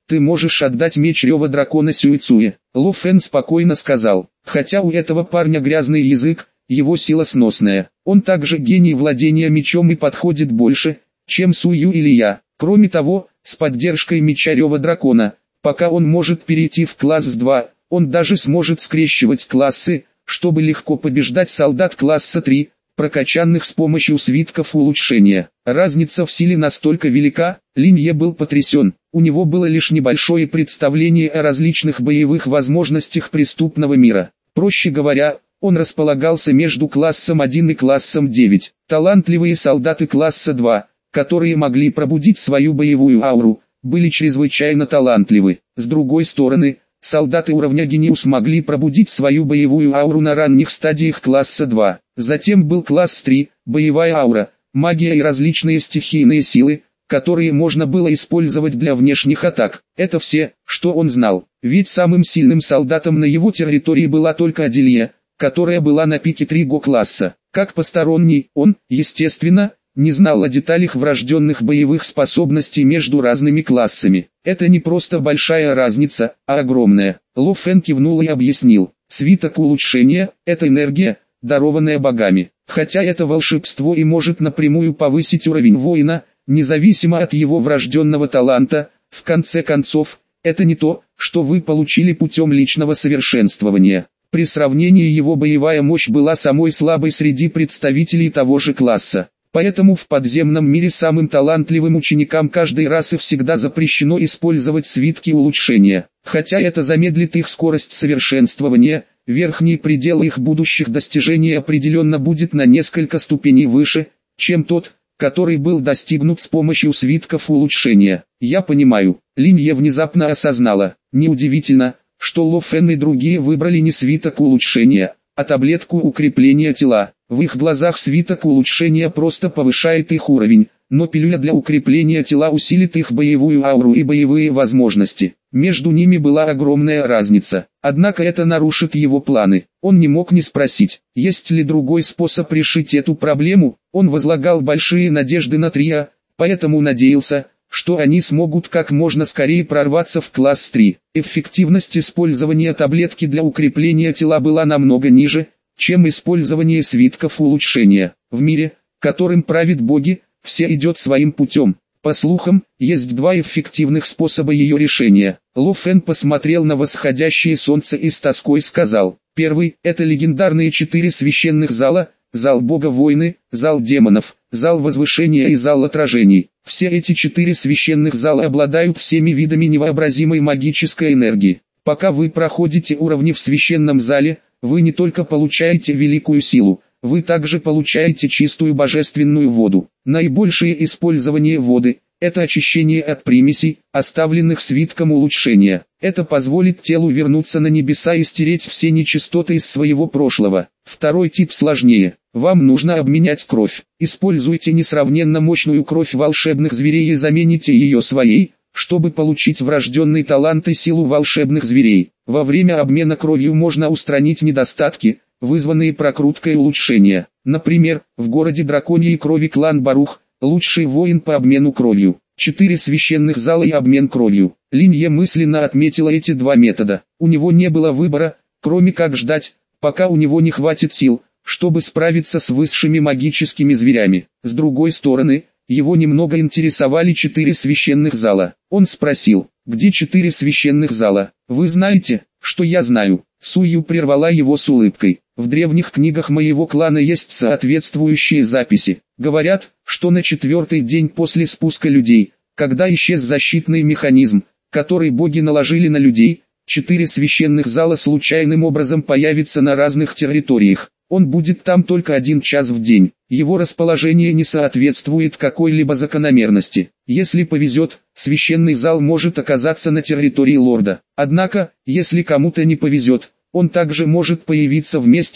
ты можешь отдать меч Рева Дракона Сюэцуе. Ло Фэн спокойно сказал, хотя у этого парня грязный язык, его сила сносная. Он также гений владения мечом и подходит больше, чем Сую или я. Кроме того, с поддержкой меча Рева Дракона, пока он может перейти в класс 2, он даже сможет скрещивать классы, чтобы легко побеждать солдат класса 3, прокачанных с помощью свитков улучшения. Разница в силе настолько велика, Линье был потрясен. У него было лишь небольшое представление о различных боевых возможностях преступного мира. Проще говоря, он располагался между классом 1 и классом 9. Талантливые солдаты класса 2, которые могли пробудить свою боевую ауру, были чрезвычайно талантливы. С другой стороны, солдаты уровня Гениус могли пробудить свою боевую ауру на ранних стадиях класса 2. Затем был класс 3, боевая аура, магия и различные стихийные силы, которые можно было использовать для внешних атак. Это все, что он знал. Ведь самым сильным солдатом на его территории была только Адилья, которая была на пике 3 класса. Как посторонний, он, естественно, не знал о деталях врожденных боевых способностей между разными классами. Это не просто большая разница, а огромная. Ло Фэн кивнул и объяснил. Свиток улучшения – это энергия, дарованная богами. Хотя это волшебство и может напрямую повысить уровень воина, независимо от его врожденного таланта, в конце концов, это не то, что вы получили путем личного совершенствования. При сравнении его боевая мощь была самой слабой среди представителей того же класса. Поэтому в подземном мире самым талантливым ученикам каждой расы всегда запрещено использовать свитки улучшения. Хотя это замедлит их скорость совершенствования, верхний предел их будущих достижений определенно будет на несколько ступеней выше, чем тот, который был достигнут с помощью свитков улучшения. Я понимаю, Линье внезапно осознала. Неудивительно, что Ло Фэн и другие выбрали не свиток улучшения, а таблетку укрепления тела. В их глазах свиток улучшения просто повышает их уровень, но пилюля для укрепления тела усилит их боевую ауру и боевые возможности. Между ними была огромная разница. Однако это нарушит его планы. Он не мог не спросить, есть ли другой способ решить эту проблему. Он возлагал большие надежды на трио, поэтому надеялся, что они смогут как можно скорее прорваться в класс 3. Эффективность использования таблетки для укрепления тела была намного ниже, чем использование свитков улучшения. В мире, которым правят боги, все идет своим путем. По слухам, есть 2 эффективных способа ее решения. Ло Фэн посмотрел на восходящее солнце и с тоской сказал. Первый – это легендарные 4 священных зала, зал бога войны, зал демонов, зал возвышения и зал отражений. Все эти 4 священных зала обладают всеми видами невообразимой магической энергии. Пока вы проходите уровни в священном зале, вы не только получаете великую силу, вы также получаете чистую божественную воду. Наибольшее использование воды – это очищение от примесей, оставленных свитком улучшения. Это позволит телу вернуться на небеса и стереть все нечистоты из своего прошлого. Второй тип сложнее. Вам нужно обменять кровь. Используйте несравненно мощную кровь волшебных зверей и замените ее своей, чтобы получить врожденный талант и силу волшебных зверей. Во время обмена кровью можно устранить недостатки, вызванные прокруткой улучшения. Например, в городе Драконьей Крови клан Барух – лучший воин по обмену кровью. 4 священных зала и обмен кровью. Линье мысленно отметила эти 2 метода. У него не было выбора, кроме как ждать, пока у него не хватит сил, чтобы справиться с высшими магическими зверями. С другой стороны, его немного интересовали 4 священных зала. Он спросил, где 4 священных зала? Вы знаете, что я знаю? Сую прервала его с улыбкой. В древних книгах моего клана есть соответствующие записи. Говорят, что на 4-й день после спуска людей, когда исчез защитный механизм, который боги наложили на людей, 4 священных зала случайным образом появятся на разных территориях. Он будет там только 1 час в день. Его расположение не соответствует какой-либо закономерности. Если повезет, священный зал может оказаться на территории лорда. Однако, если кому-то не повезет, он также может появиться в месте,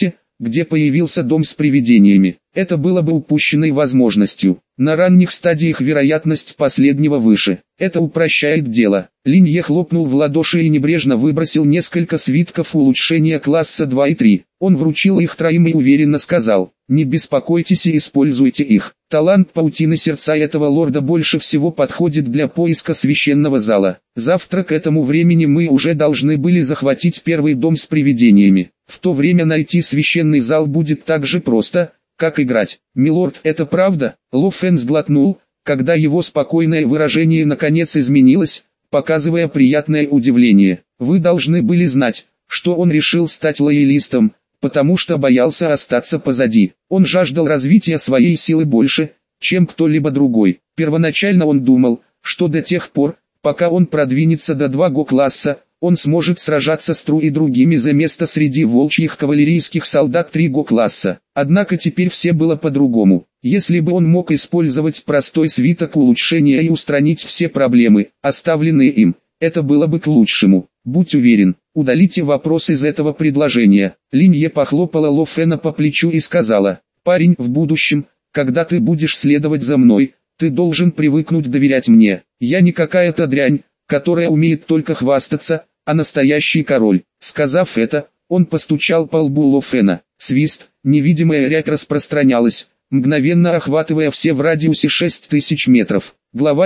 где появился дом с привидениями. Это было бы упущенной возможностью. На ранних стадиях вероятность последнего выше. Это упрощает дело. Линье хлопнул в ладоши и небрежно выбросил несколько свитков улучшения класса 2 и 3. Он вручил их троим и уверенно сказал: «Не беспокойтесь и используйте их. Талант паутины сердца этого лорда больше всего подходит для поиска священного зала. Завтра к этому времени мы уже должны были захватить первый дом с привидениями. В то время найти священный зал будет так же просто, как играть». «Милорд, это правда?» Ло Фэн сглотнул, когда его спокойное выражение наконец изменилось, показывая приятное удивление. «Вы должны были знать, что он решил стать лоялистом, потому что боялся остаться позади. Он жаждал развития своей силы больше, чем кто-либо другой. Первоначально он думал, что до тех пор, пока он продвинется до 2 класса, он сможет сражаться с Тру и другими за место среди волчьих кавалерийских солдат 3 класса. Однако теперь все было по-другому. Если бы он мог использовать простой свиток улучшения и устранить все проблемы, оставленные им, это было бы к лучшему. Будь уверен, удалите вопрос из этого предложения». Линье похлопала Ло Фэна по плечу и сказала: «Парень, в будущем, когда ты будешь следовать за мной, ты должен привыкнуть доверять мне. Я не какая-то дрянь, которая умеет только хвастаться, а настоящий король». Сказав это, он постучал по лбу Ло Фэна. Свист, невидимая рябь распространялась, мгновенно охватывая все в радиусе 6000 метров. Глава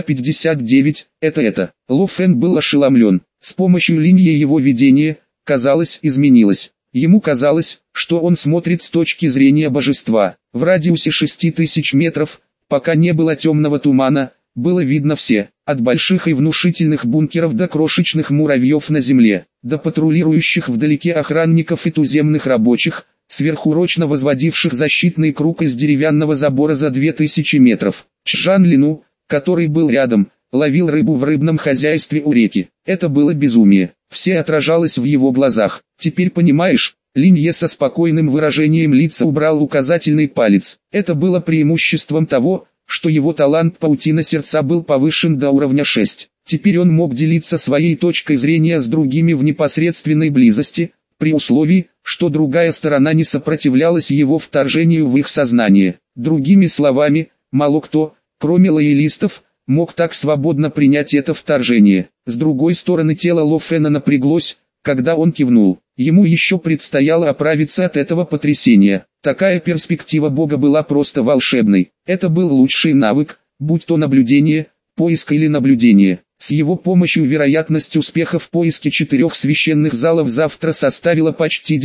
59. Это. Ло Фэн был ошеломлен. С помощью линии его видения, казалось, изменилось. Ему казалось, что он смотрит с точки зрения божества. В радиусе 6000 метров, пока не было темного тумана, было видно все, от больших и внушительных бункеров до крошечных муравьев на земле, до патрулирующих вдалеке охранников и туземных рабочих, сверхурочно возводивших защитный круг из деревянного забора за 2000 метров. Чжан Лину, который был рядом, ловил рыбу в рыбном хозяйстве у реки. Это было безумие. Все отражалось в его глазах. «Теперь понимаешь?» Линье со спокойным выражением лица убрал указательный палец. Это было преимуществом того, что его талант паутина сердца был повышен до уровня 6. Теперь он мог делиться своей точкой зрения с другими в непосредственной близости, при условии, что другая сторона не сопротивлялась его вторжению в их сознание. Другими словами, мало кто, кроме лоялистов, мог так свободно принять это вторжение. С другой стороны, тело Ло Фэна напряглось, когда он кивнул. Ему еще предстояло оправиться от этого потрясения. Такая перспектива Бога была просто волшебной. Это был лучший навык, будь то наблюдение, поиск или наблюдение. С его помощью вероятность успеха в поиске 4 священных залов завтра составила почти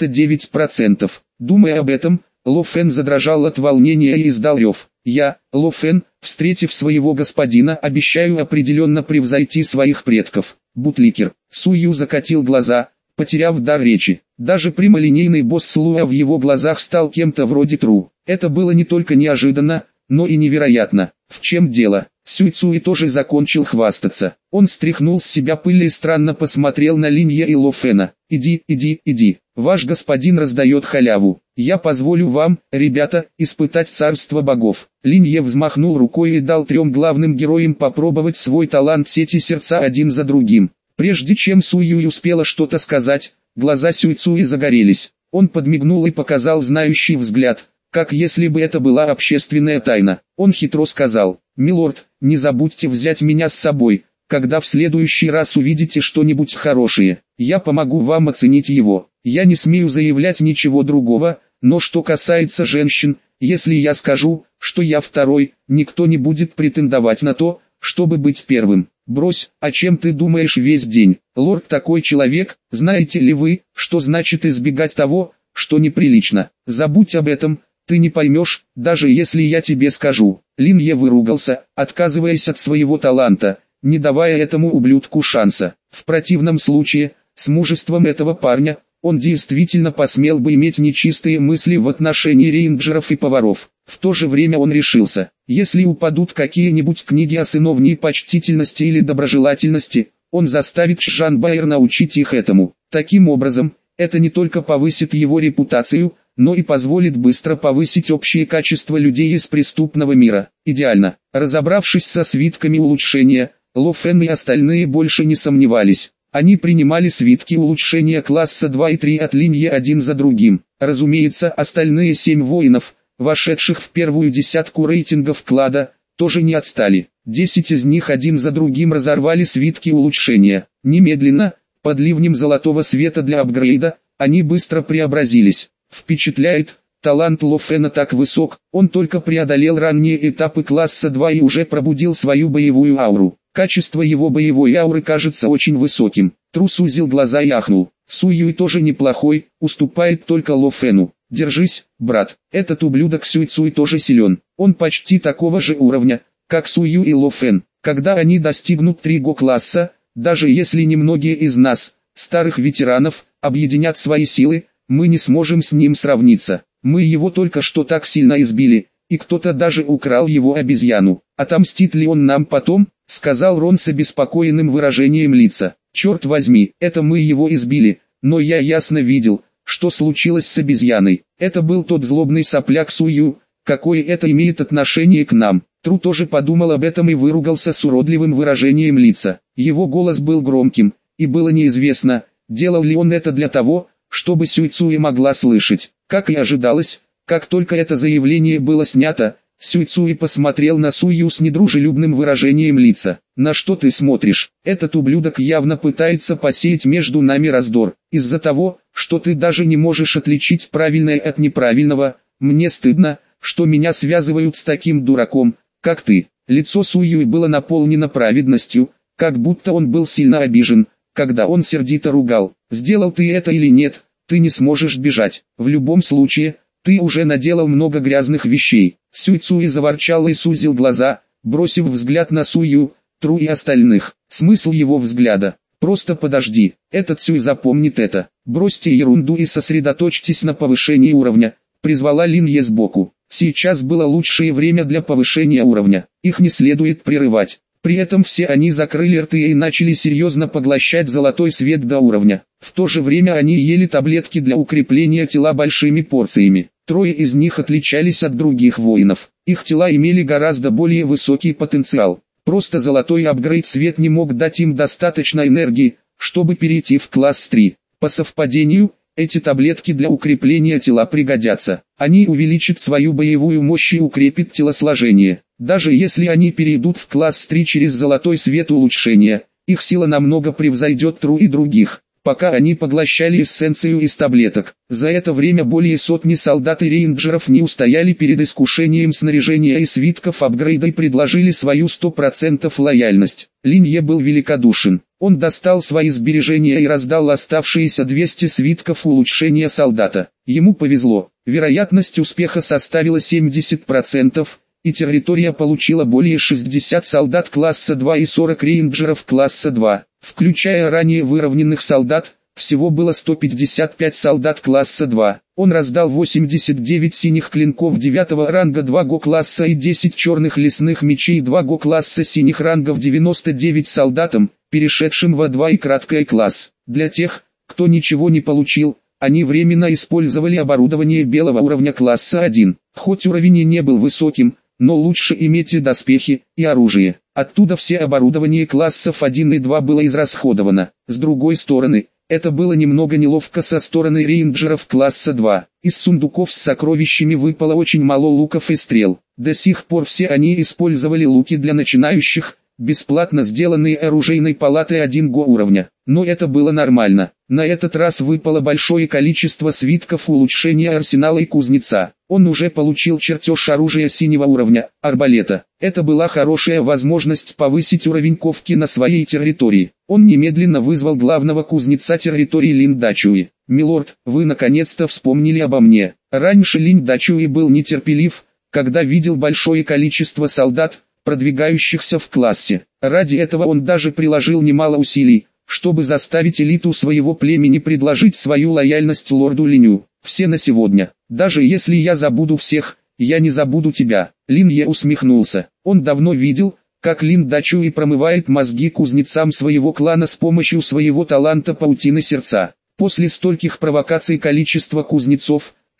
99%. Думая об этом, Ло Фэн задрожал от волнения и издал рев. «Я, Ло Фэн, встретив своего господина, обещаю определенно превзойти своих предков». Бутликер. Сую закатил глаза, потеряв дар речи. Даже прямолинейный босс Луа в его глазах стал кем-то вроде Тру. Это было не только неожиданно, но и невероятно. В чем дело? Сюй Цуи тоже закончил хвастаться. Он стряхнул с себя пыль и странно посмотрел на Линье и Ло Фэна. Иди. Ваш господин раздает халяву. Я позволю вам, ребята, испытать царство богов». Линье взмахнул рукой и дал 3 главным героям попробовать свой талант сети сердца один за другим. Прежде чем Суюй успела что-то сказать, глаза Сюй Цуи загорелись. Он подмигнул и показал знающий взгляд, как если бы это была общественная тайна. Он хитро сказал: «Милорд, не забудьте взять меня с собой, когда в следующий раз увидите что-нибудь хорошее. Я помогу вам оценить его. Я не смею заявлять ничего другого, но что касается женщин, если я скажу, что я второй, никто не будет претендовать на то, чтобы быть первым. Брось, о чем ты думаешь весь день? Лорд такой человек, знаете ли вы, что значит избегать того, что неприлично? Забудь об этом, ты не поймешь, даже если я тебе скажу». Линье выругался, отказываясь от своего таланта, не давая этому ублюдку шанса. В противном случае, с мужеством этого парня, он действительно посмел бы иметь нечистые мысли в отношении рейнджеров и поваров. В то же время он решился: если упадут какие-нибудь книги о сыновней почтительности или доброжелательности, он заставит Чжан Байер научить их этому. Таким образом, это не только повысит его репутацию, но и позволит быстро повысить общее качество людей из преступного мира. Идеально. Разобравшись со свитками улучшения, Ло Фэн и остальные больше не сомневались. Они принимали свитки улучшения класса 2 и 3 от Линьи один за другим. Разумеется, остальные 7 воинов, вошедших в первую десятку рейтингов клада, тоже не отстали. 10 из них один за другим разорвали свитки улучшения. Немедленно, под ливнем золотого света для апгрейда, они быстро преобразились. Впечатляет, талант Ло Фена так высок, он только преодолел ранние этапы класса 2 и уже пробудил свою боевую ауру. Качество его боевой ауры кажется очень высоким. Тру сузил глаза и ахнул. Суюй тоже неплохой, уступает только Ло Фену. Держись, брат, этот ублюдок Сюй Цуй тоже силен. Он почти такого же уровня, как Сую и Ло Фен. Когда они достигнут 3 класса, даже если немногие из нас, старых ветеранов, объединят свои силы, мы не сможем с ним сравниться. Мы его только что так сильно избили, и кто-то даже украл его обезьяну. Отомстит ли он нам потом? Сказал Рон с обеспокоенным выражением лица. Черт возьми, это мы его избили, но я ясно видел, что случилось с обезьяной. Это был тот злобный сопляк Сую, какое это имеет отношение к нам. Тру тоже подумал об этом и выругался с уродливым выражением лица. Его голос был громким, и было неизвестно, делал ли он это для того, чтобы Сюй Цуи могла слышать. Как и ожидалось, как только это заявление было снято, Сюй Цуи посмотрел на Сую с недружелюбным выражением лица. «На что ты смотришь? Этот ублюдок явно пытается посеять между нами раздор. Из-за того, что ты даже не можешь отличить правильное от неправильного, мне стыдно, что меня связывают с таким дураком, как ты». Лицо Суюи было наполнено праведностью, как будто он был сильно обижен, когда он сердито ругал. «Сделал ты это или нет, ты не сможешь бежать. В любом случае, ты уже наделал много грязных вещей». Сюй Цуи заворчал и сузил глаза, бросив взгляд на Сую, Тру и остальных. Смысл его взгляда: «Просто подожди, этот Сюй запомнит это. Бросьте ерунду и сосредоточьтесь на повышении уровня», призвала Линье сбоку. Сейчас было лучшее время для повышения уровня, их не следует прерывать. При этом все они закрыли рты и начали серьезно поглощать золотой свет до уровня. В то же время они ели таблетки для укрепления тела большими порциями. Трое из них отличались от других воинов. Их тела имели гораздо более высокий потенциал. Просто золотой апгрейд свет не мог дать им достаточно энергии, чтобы перейти в класс 3. По совпадению, эти таблетки для укрепления тела пригодятся. Они увеличат свою боевую мощь и укрепят телосложение. Даже если они перейдут в класс 3 через золотой свет улучшения, их сила намного превзойдет Тру и других. Пока они поглощали эссенцию из таблеток, за это время более сотни солдат и рейнджеров не устояли перед искушением снаряжения и свитков апгрейда и предложили свою 100% лояльность. Линье был великодушен. Он достал свои сбережения и раздал оставшиеся 200 свитков улучшения солдата. Ему повезло. Вероятность успеха составила 70%, и территория получила более 60 солдат класса 2 и 40 рейнджеров класса 2. Включая ранее выровненных солдат, всего было 155 солдат класса 2. Он раздал 89 синих клинков 9 ранга 2 класса и 10 черных лесных мечей 2 класса синих рангов 99 солдатам, перешедшим в А2 и краткое класс. Для тех, кто ничего не получил, они временно использовали оборудование белого уровня класса 1. Хоть уровень и не был высоким, но лучше иметь и доспехи, и оружие. Оттуда все оборудование классов 1 и 2 было израсходовано. С другой стороны, это было немного неловко со стороны рейнджеров класса 2. Из сундуков с сокровищами выпало очень мало луков и стрел. До сих пор все они использовали луки для начинающих, бесплатно сделанные оружейной палатой 1 уровня. Но это было нормально. На этот раз выпало большое количество свитков улучшения арсенала и кузнеца. Он уже получил чертеж оружия синего уровня, арбалета. Это была хорошая возможность повысить уровень ковки на своей территории. Он немедленно вызвал главного кузнеца территории Линь Дачуи. «Милорд, вы наконец-то вспомнили обо мне». Раньше Линь Дачуи был нетерпелив, когда видел большое количество солдат, продвигающихся в классе. Ради этого он даже приложил немало усилий, чтобы заставить элиту своего племени предложить свою лояльность лорду Линю. «Все на сегодня. Даже если я забуду всех, я не забуду тебя». Линье усмехнулся. Он давно видел, как Линь Дачуи промывает мозги кузнецам своего клана с помощью своего таланта паутины сердца. После стольких провокаций количество кузнецов,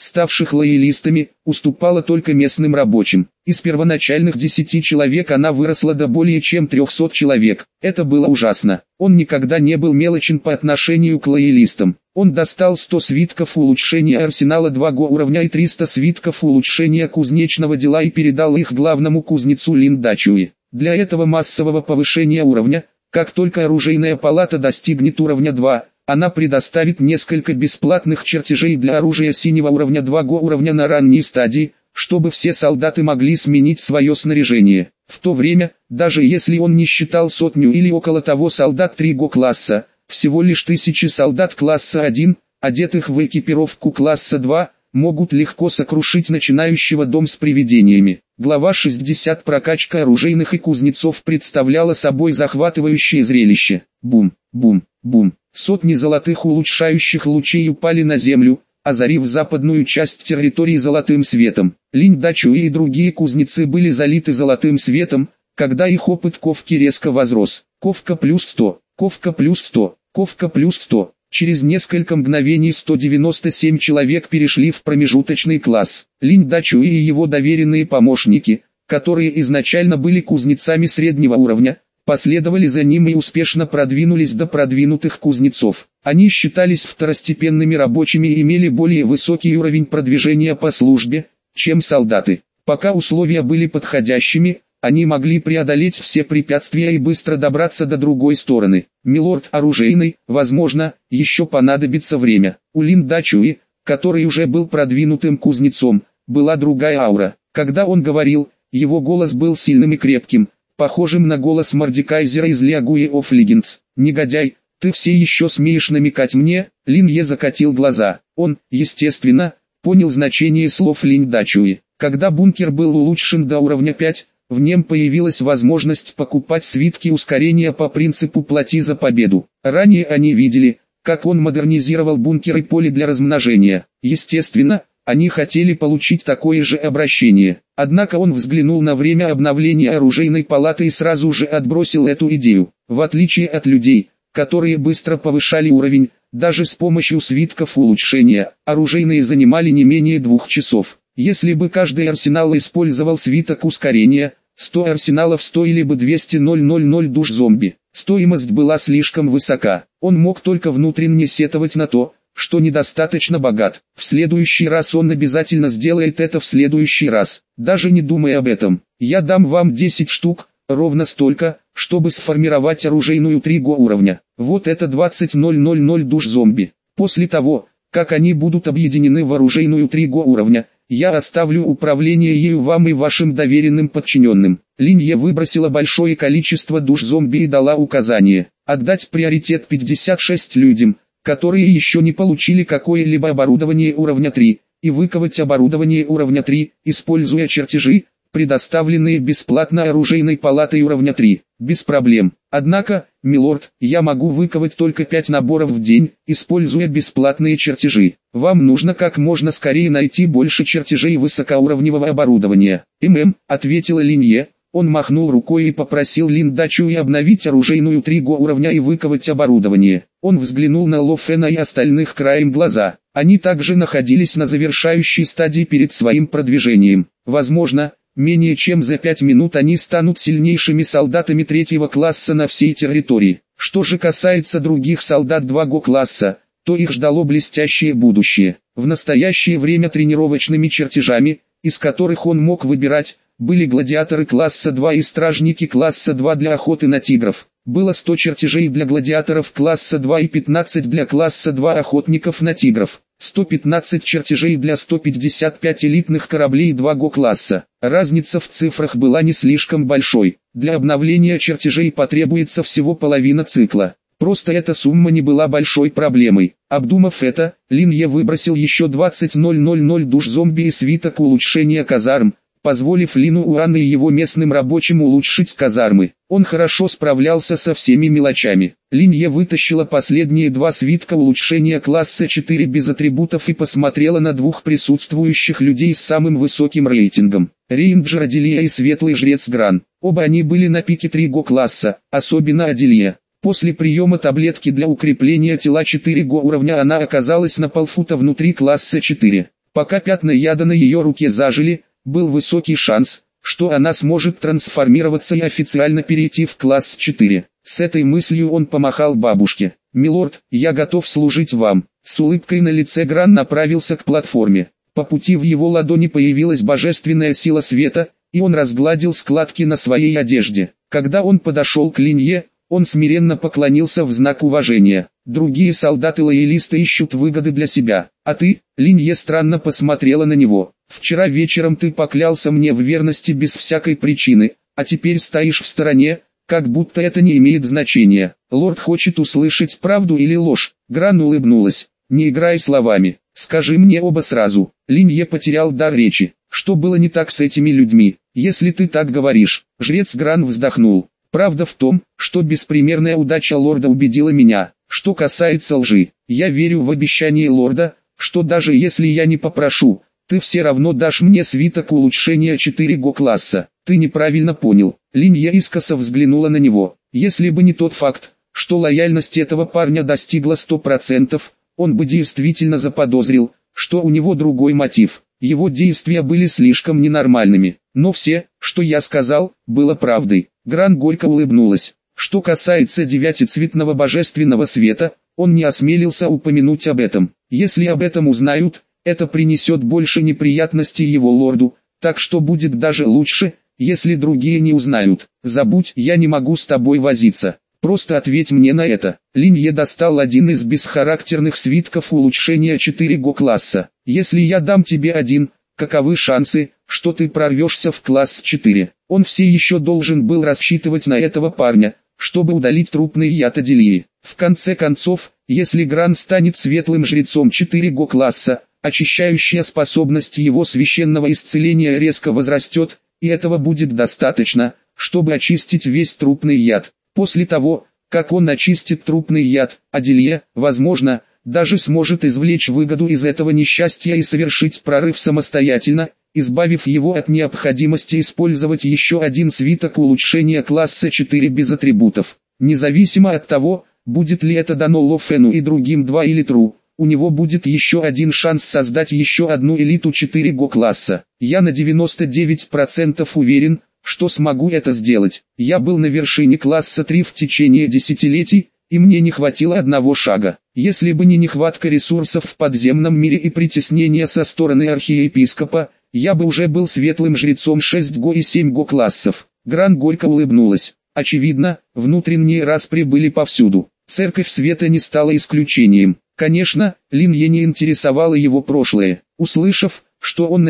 ставших лоялистами, уступала только местным рабочим. Из первоначальных 10 человек она выросла до более чем 300 человек. Это было ужасно. Он никогда не был мелочен по отношению к лоялистам. Он достал 100 свитков улучшения арсенала 2 уровня и 300 свитков улучшения кузнечного дела и передал их главному кузнецу Лин Дачуи. Для этого массового повышения уровня, как только оружейная палата достигнет уровня 2, она предоставит несколько бесплатных чертежей для оружия синего уровня 2 уровня на ранней стадии, чтобы все солдаты могли сменить свое снаряжение. В то время, даже если он не считал сотню или около того солдат 3 класса, всего лишь 1000 солдат класса 1, одетых в экипировку класса 2, могут легко сокрушить начинающего дом с привидениями. Глава 60. Прокачка оружейных и кузнецов представляла собой захватывающее зрелище. Бум, бум, бум. Сотни золотых улучшающих лучей упали на землю, озарив западную часть территории золотым светом. Линь Дачуи и другие кузнецы были залиты золотым светом, когда их опыт ковки резко возрос. Ковка плюс 100, ковка плюс 100, ковка плюс 100. Через несколько мгновений 197 человек перешли в промежуточный класс. Линь Дачуи и его доверенные помощники, которые изначально были кузнецами среднего уровня, последовали за ним и успешно продвинулись до продвинутых кузнецов. Они считались второстепенными рабочими и имели более высокий уровень продвижения по службе, чем солдаты. Пока условия были подходящими, они могли преодолеть все препятствия и быстро добраться до другой стороны. Милорд оружейный, возможно, еще понадобится время. У Лин Дачуи, который уже был продвинутым кузнецом, была другая аура. Когда он говорил, его голос был сильным и крепким, похожим на голос Мордекайзера из League of Legends. «Негодяй, ты все еще смеешь намекать мне?» Лин Е закатил глаза. Он, естественно, понял значение слов Линь Дачуи. Когда бункер был улучшен до уровня 5, в нем появилась возможность покупать свитки ускорения по принципу «плати за победу». Ранее они видели, как он модернизировал бункер и поле для размножения. Естественно, они хотели получить такое же обращение. Однако он взглянул на время обновления оружейной палаты и сразу же отбросил эту идею. В отличие от людей, которые быстро повышали уровень, даже с помощью свитков улучшения, оружейные занимали не менее 2 часов. Если бы каждый арсенал использовал свиток ускорения, 100 арсеналов стоили бы 200 000 душ зомби. Стоимость была слишком высока. Он мог только внутренне сетовать на то, что недостаточно богат. В следующий раз он обязательно сделает это в следующий раз, даже не думая об этом. Я дам вам 10 штук, ровно столько, чтобы сформировать оружейную 3 уровня. Вот это 20 000 душ зомби. После того, как они будут объединены в оружейную 3 уровня, я оставлю управление ею вам и вашим доверенным подчиненным. Линь Е выбросила большое количество душ зомби и дала указание отдать приоритет 56 людям, которые еще не получили какое-либо оборудование уровня 3, и выковать оборудование уровня 3, используя чертежи, предоставленные бесплатно оружейной палатой уровня 3. Без проблем. Однако, милорд, я могу выковать только 5 наборов в день, используя бесплатные чертежи. Вам нужно как можно скорее найти больше чертежей высокоуровневого оборудования. Ответила Линь Е. Он махнул рукой и попросил Лин Дачуи обновить оружейную 3 уровня и выковать оборудование. Он взглянул на Ло Фена и остальных краем глаза. Они также находились на завершающей стадии перед своим продвижением. Возможно, менее чем за 5 минут они станут сильнейшими солдатами 3-го класса на всей территории. Что же касается других солдат 2-го класса, то их ждало блестящее будущее. В настоящее время тренировочными чертежами, из которых он мог выбирать, были гладиаторы класса 2 и стражники класса 2 для охоты на тигров. Было 100 чертежей для гладиаторов класса 2 и 15 для класса 2 охотников на тигров. 115 чертежей для 155 элитных кораблей 2-го класса. Разница в цифрах была не слишком большой. Для обновления чертежей потребуется всего половина цикла. Просто эта сумма не была большой проблемой. Обдумав это, Линь Е выбросил еще 20 000 душ зомби и свиток улучшения казарм, позволив Лину Уан и его местным рабочим улучшить казармы. Он хорошо справлялся со всеми мелочами. Линь Е вытащила последние 2 свитка улучшения класса 4 без атрибутов и посмотрела на 2 присутствующих людей с самым высоким рейтингом. Рейнджер Аделия и Светлый Жрец Гран. Оба они были на пике 3-го класса, особенно Аделия. После приема таблетки для укрепления тела 4-го уровня она оказалась на полфута внутри класса 4. Пока пятна яда на ее руке зажили, был высокий шанс, что она сможет трансформироваться и официально перейти в класс 4. С этой мыслью он помахал бабушке. «Милорд, я готов служить вам». С улыбкой на лице Гран направился к платформе. По пути в его ладони появилась божественная сила света, и он разгладил складки на своей одежде. Когда он подошел к Линье, он смиренно поклонился в знак уважения. «Другие солдаты-лоялисты ищут выгоды для себя, а ты?» Линье странно посмотрела на него. «Вчера вечером ты поклялся мне в верности без всякой причины, а теперь стоишь в стороне, как будто это не имеет значения. Лорд хочет услышать правду или ложь». Гран улыбнулась. «Не играй словами, скажи мне оба сразу». Линье потерял дар речи. «Что было не так с этими людьми, если ты так говоришь?» Жрец Гран вздохнул. «Правда в том, что беспримерная удача лорда убедила меня. Что касается лжи, я верю в обещание лорда, что даже если я не попрошу, ты все равно дашь мне свиток улучшения 4 класса. Ты неправильно понял». Линья искоса взглянула на него. «Если бы не тот факт, что лояльность этого парня достигла 100%, он бы действительно заподозрил, что у него другой мотив. Его действия были слишком ненормальными. Но все, что я сказал, было правдой». Гран горько улыбнулась. Что касается девятицветного божественного света, он не осмелился упомянуть об этом. Если об этом узнают, это принесет больше неприятностей его лорду, так что будет даже лучше, если другие не узнают. «Забудь, я не могу с тобой возиться. Просто ответь мне на это». Линье достал один из бесхарактерных свитков улучшения 4 класса. «Если я дам тебе один, каковы шансы, что ты прорвешься в класс 4? Он все еще должен был рассчитывать на этого парня, чтобы удалить трупный яд Аделии. В конце концов, если Гран станет светлым жрецом 4 класса, очищающая способность его священного исцеления резко возрастет, и этого будет достаточно, чтобы очистить весь трупный яд. После того, как он очистит трупный яд, Аделия, возможно, даже сможет извлечь выгоду из этого несчастья и совершить прорыв самостоятельно, избавив его от необходимости использовать еще один свиток улучшения класса 4 без атрибутов. Независимо от того, будет ли это дано Ло Фену и другим 2 или Тру, у него будет еще один шанс создать еще одну элиту 4 класса. Я на 99% уверен, что смогу это сделать. Я был на вершине класса 3 в течение десятилетий, и мне не хватило одного шага. Если бы не нехватка ресурсов в подземном мире и притеснение со стороны архиепископа, я бы уже был светлым жрецом 6 и 7 классов. Гран горько улыбнулась. Очевидно, внутренние распри были повсюду. Церковь Света не стала исключением. Конечно, Линье не интересовало его прошлое. Услышав, что он на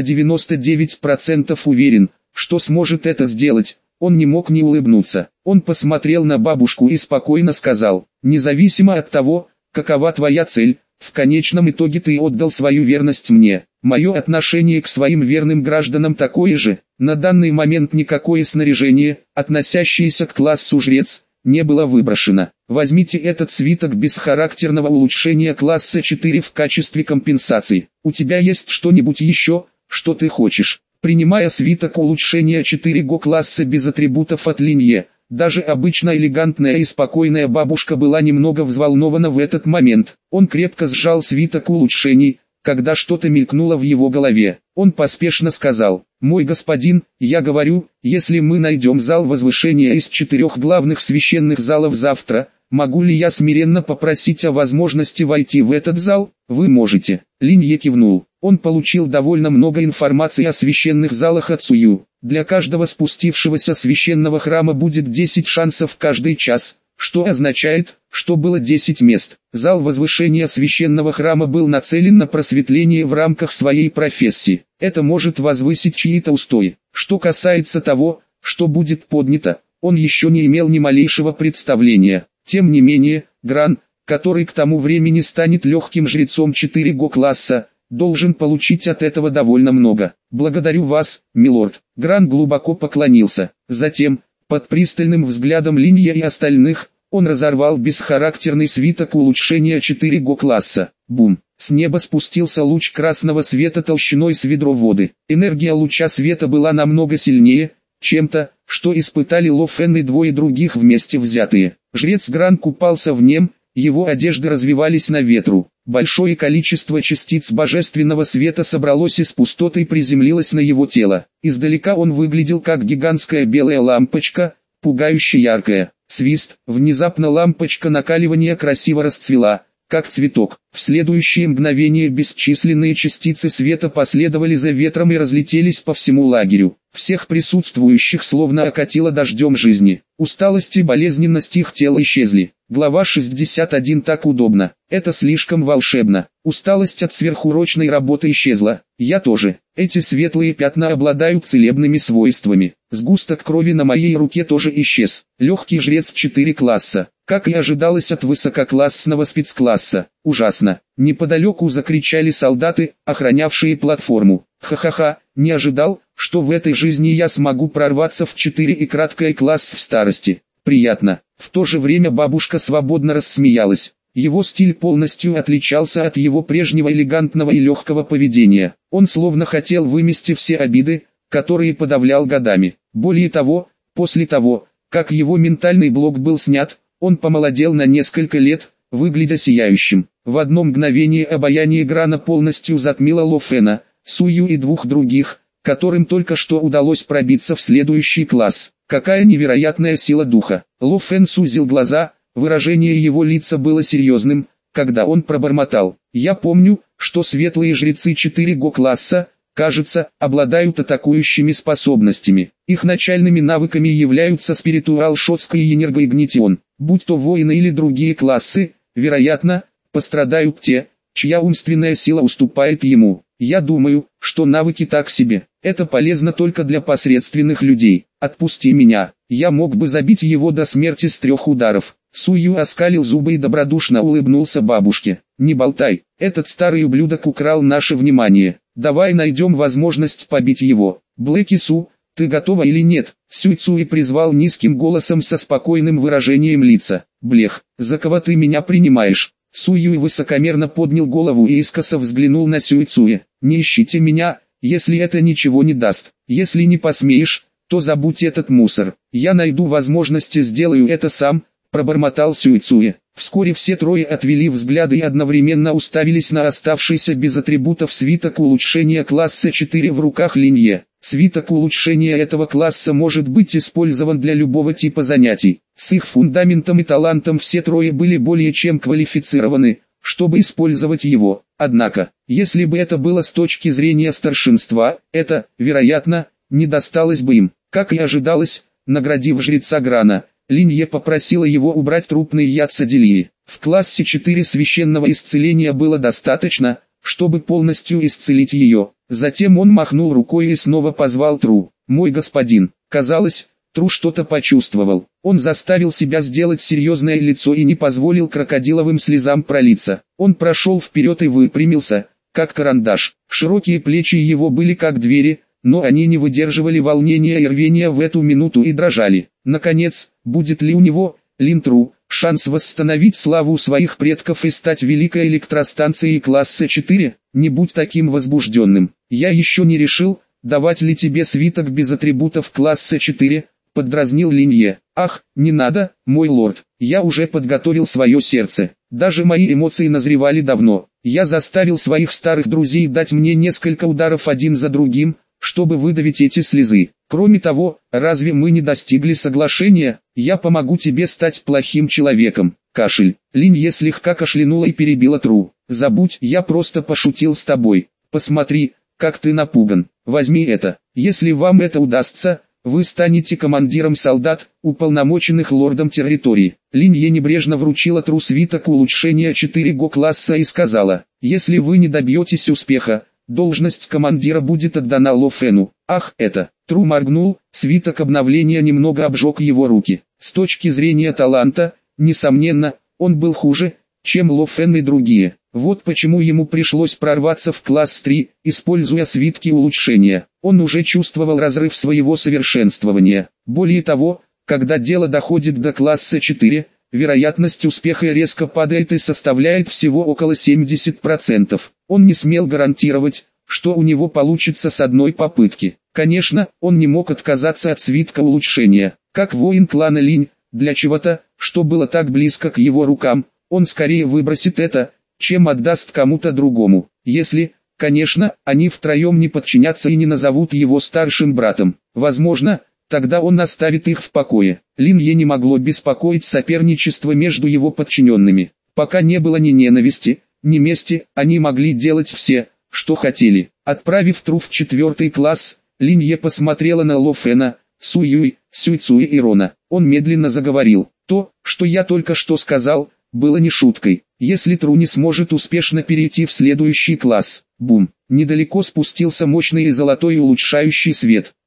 99% уверен, что сможет это сделать, он не мог не улыбнуться. Он посмотрел на бабушку и спокойно сказал: «Независимо от того, какова твоя цель, в конечном итоге ты отдал свою верность мне. Мое отношение к своим верным гражданам такое же. На данный момент никакое снаряжение, относящееся к классу жрец, не было выброшено. Возьмите этот свиток бесхарактерного улучшения класса 4 в качестве компенсации. У тебя есть что-нибудь еще, что ты хочешь?» Принимая свиток улучшения 4 класса без атрибутов от Линье, даже обычно элегантная и спокойная бабушка была немного взволнована в этот момент. Он крепко сжал свиток улучшений, когда что-то мелькнуло в его голове. Он поспешно сказал: «Мой господин, я говорю, если мы найдем зал возвышения из 4 главных священных залов завтра, могу ли я смиренно попросить о возможности войти в этот зал?» «Вы можете». Линье кивнул. Он получил довольно много информации о священных залах от Цую. Для каждого спустившегося священного храма будет 10 шансов каждый час, что означает, что было 10 мест. Зал возвышения священного храма был нацелен на просветление в рамках своей профессии. Это может возвысить чьи-то устои. Что касается того, что будет поднято, он еще не имел ни малейшего представления. Тем не менее, Гран, который к тому времени станет легким жрецом 4 класса, должен получить от этого довольно много. «Благодарю вас, милорд». Гран глубоко поклонился. Затем, под пристальным взглядом Линья и остальных, он разорвал бесхарактерный свиток улучшения 4 класса. Бум! С неба спустился луч красного света толщиной с ведро воды. Энергия луча света была намного сильнее, чем-то, что испытали Ло Фен и 2 других вместе взятые. Жрец Гран купался в нем, его одежды развивались на ветру. Большое количество частиц божественного света собралось из пустоты и приземлилось на его тело. Издалека он выглядел как гигантская белая лампочка, пугающе яркая. Свист, внезапно лампочка накаливания красиво расцвела, как цветок. В следующее мгновение бесчисленные частицы света последовали за ветром и разлетелись по всему лагерю. Всех присутствующих словно окатило дождем жизни. Усталость и болезненность их тела исчезли. Глава 61. Так удобно. Это слишком волшебно. Усталость от сверхурочной работы исчезла. Я тоже. Эти светлые пятна обладают целебными свойствами. Сгусток крови на моей руке тоже исчез. Легкий жрец 4 класса. Как и ожидалось от высококлассного спецкласса. Ужасно. Неподалеку закричали солдаты, охранявшие платформу. Ха-ха-ха, не ожидал, что в этой жизни я смогу прорваться в 4 и краткое класс в старости. Приятно. В то же время бабушка свободно рассмеялась. Его стиль полностью отличался от его прежнего элегантного и легкого поведения. Он словно хотел вымести все обиды, которые подавлял годами. Более того, после того, как его ментальный блок был снят, он помолодел на несколько лет, выглядя сияющим. В одно мгновение обаяние Грана полностью затмило Ло Фэна, Сую и 2 других, которым только что удалось пробиться в следующий класс. Какая невероятная сила духа. Ло Фэн сузил глаза, выражение его лица было серьезным, когда он пробормотал. Я помню, что светлые жрецы 4-го класса, кажется, обладают атакующими способностями. Их начальными навыками являются спиритуал шотска и энергоигнитион. Будь то воины или другие классы, вероятно, пострадают те, чья умственная сила уступает ему. Я думаю, что навыки так себе. Это полезно только для посредственных людей. Отпусти меня. Я мог бы забить его до смерти с 3 ударов. Сую оскалил зубы и добродушно улыбнулся бабушке. Не болтай, этот старый ублюдок украл наше внимание. Давай найдем возможность побить его. Блэки Су, ты готова или нет? Сюй Цуи призвал низким голосом со спокойным выражением лица. Блех, за кого ты меня принимаешь? Суюй высокомерно поднял голову и искоса взглянул на Сюйцуя. «Не ищите меня, если это ничего не даст. Если не посмеешь, то забудь этот мусор. Я найду возможности, сделаю это сам», — пробормотал Сюйцуя. Вскоре все трое отвели взгляды и одновременно уставились на оставшийся без атрибутов свиток улучшения класса 4 в руках Линье. Свиток улучшения этого класса может быть использован для любого типа занятий. С их фундаментом и талантом все трое были более чем квалифицированы, чтобы использовать его. Однако, если бы это было с точки зрения старшинства, это, вероятно, не досталось бы им. Как и ожидалось, наградив жреца Грана, Линье попросила его убрать трупный яд Саделии. В классе 4 священного исцеления было достаточно, чтобы полностью исцелить ее. Затем он махнул рукой и снова позвал Тру. «Мой господин». Казалось, Тру что-то почувствовал. Он заставил себя сделать серьезное лицо и не позволил крокодиловым слезам пролиться. Он прошел вперед и выпрямился, как карандаш. Широкие плечи его были как двери, но они не выдерживали волнения и рвения в эту минуту и дрожали. Наконец, будет ли у него, Лин Тру, шанс восстановить славу своих предков и стать великой электростанцией класса 4? Не будь таким возбужденным. Я еще не решил, давать ли тебе свиток без атрибутов класса 4, поддразнил Линье. Ах, не надо, мой лорд, я уже подготовил свое сердце. Даже мои эмоции назревали давно. Я заставил своих старых друзей дать мне несколько ударов один за другим, чтобы выдавить эти слезы. Кроме того, разве мы не достигли соглашения? Я помогу тебе стать плохим человеком. Кашель. Линье слегка кашлянула и перебила Тру. Забудь, я просто пошутил с тобой. Посмотри, как ты напуган. Возьми это. Если вам это удастся, вы станете командиром солдат, уполномоченных лордом территории. Линье небрежно вручила Тру свиток улучшения 4-го класса и сказала: если вы не добьетесь успеха, должность командира будет отдана Ло Фэну. Ах, это. Тру моргнул, свиток обновления немного обжег его руки. С точки зрения таланта, несомненно, он был хуже, чем Ло Фэн и другие. Вот почему ему пришлось прорваться в класс 3, используя свитки улучшения. Он уже чувствовал разрыв своего совершенствования. Более того, когда дело доходит до класса 4, вероятность успеха резко падает и составляет всего около 70%. Он не смел гарантировать, что у него получится с одной попытки. Конечно, он не мог отказаться от свитка улучшения. Как воин клана Линь, для чего-то, что было так близко к его рукам, Он скорее выбросит это, чем отдаст кому-то другому. Если, конечно, они втроем не подчинятся и не назовут его старшим братом. Возможно, тогда он оставит их в покое. Лин Е не могло беспокоить соперничество между его подчиненными. Пока не было ни ненависти, ни мести, они могли делать все, что хотели. Отправив Тру в 4 класс, Лин Е посмотрела на Ло Фэна, Су Юй, Сюй Цуи и Рона. Он медленно заговорил. То, что я только что сказал, было не шуткой. Если Тру не сможет успешно перейти в следующий класс, бум, недалеко спустился мощный и золотой улучшающий свет.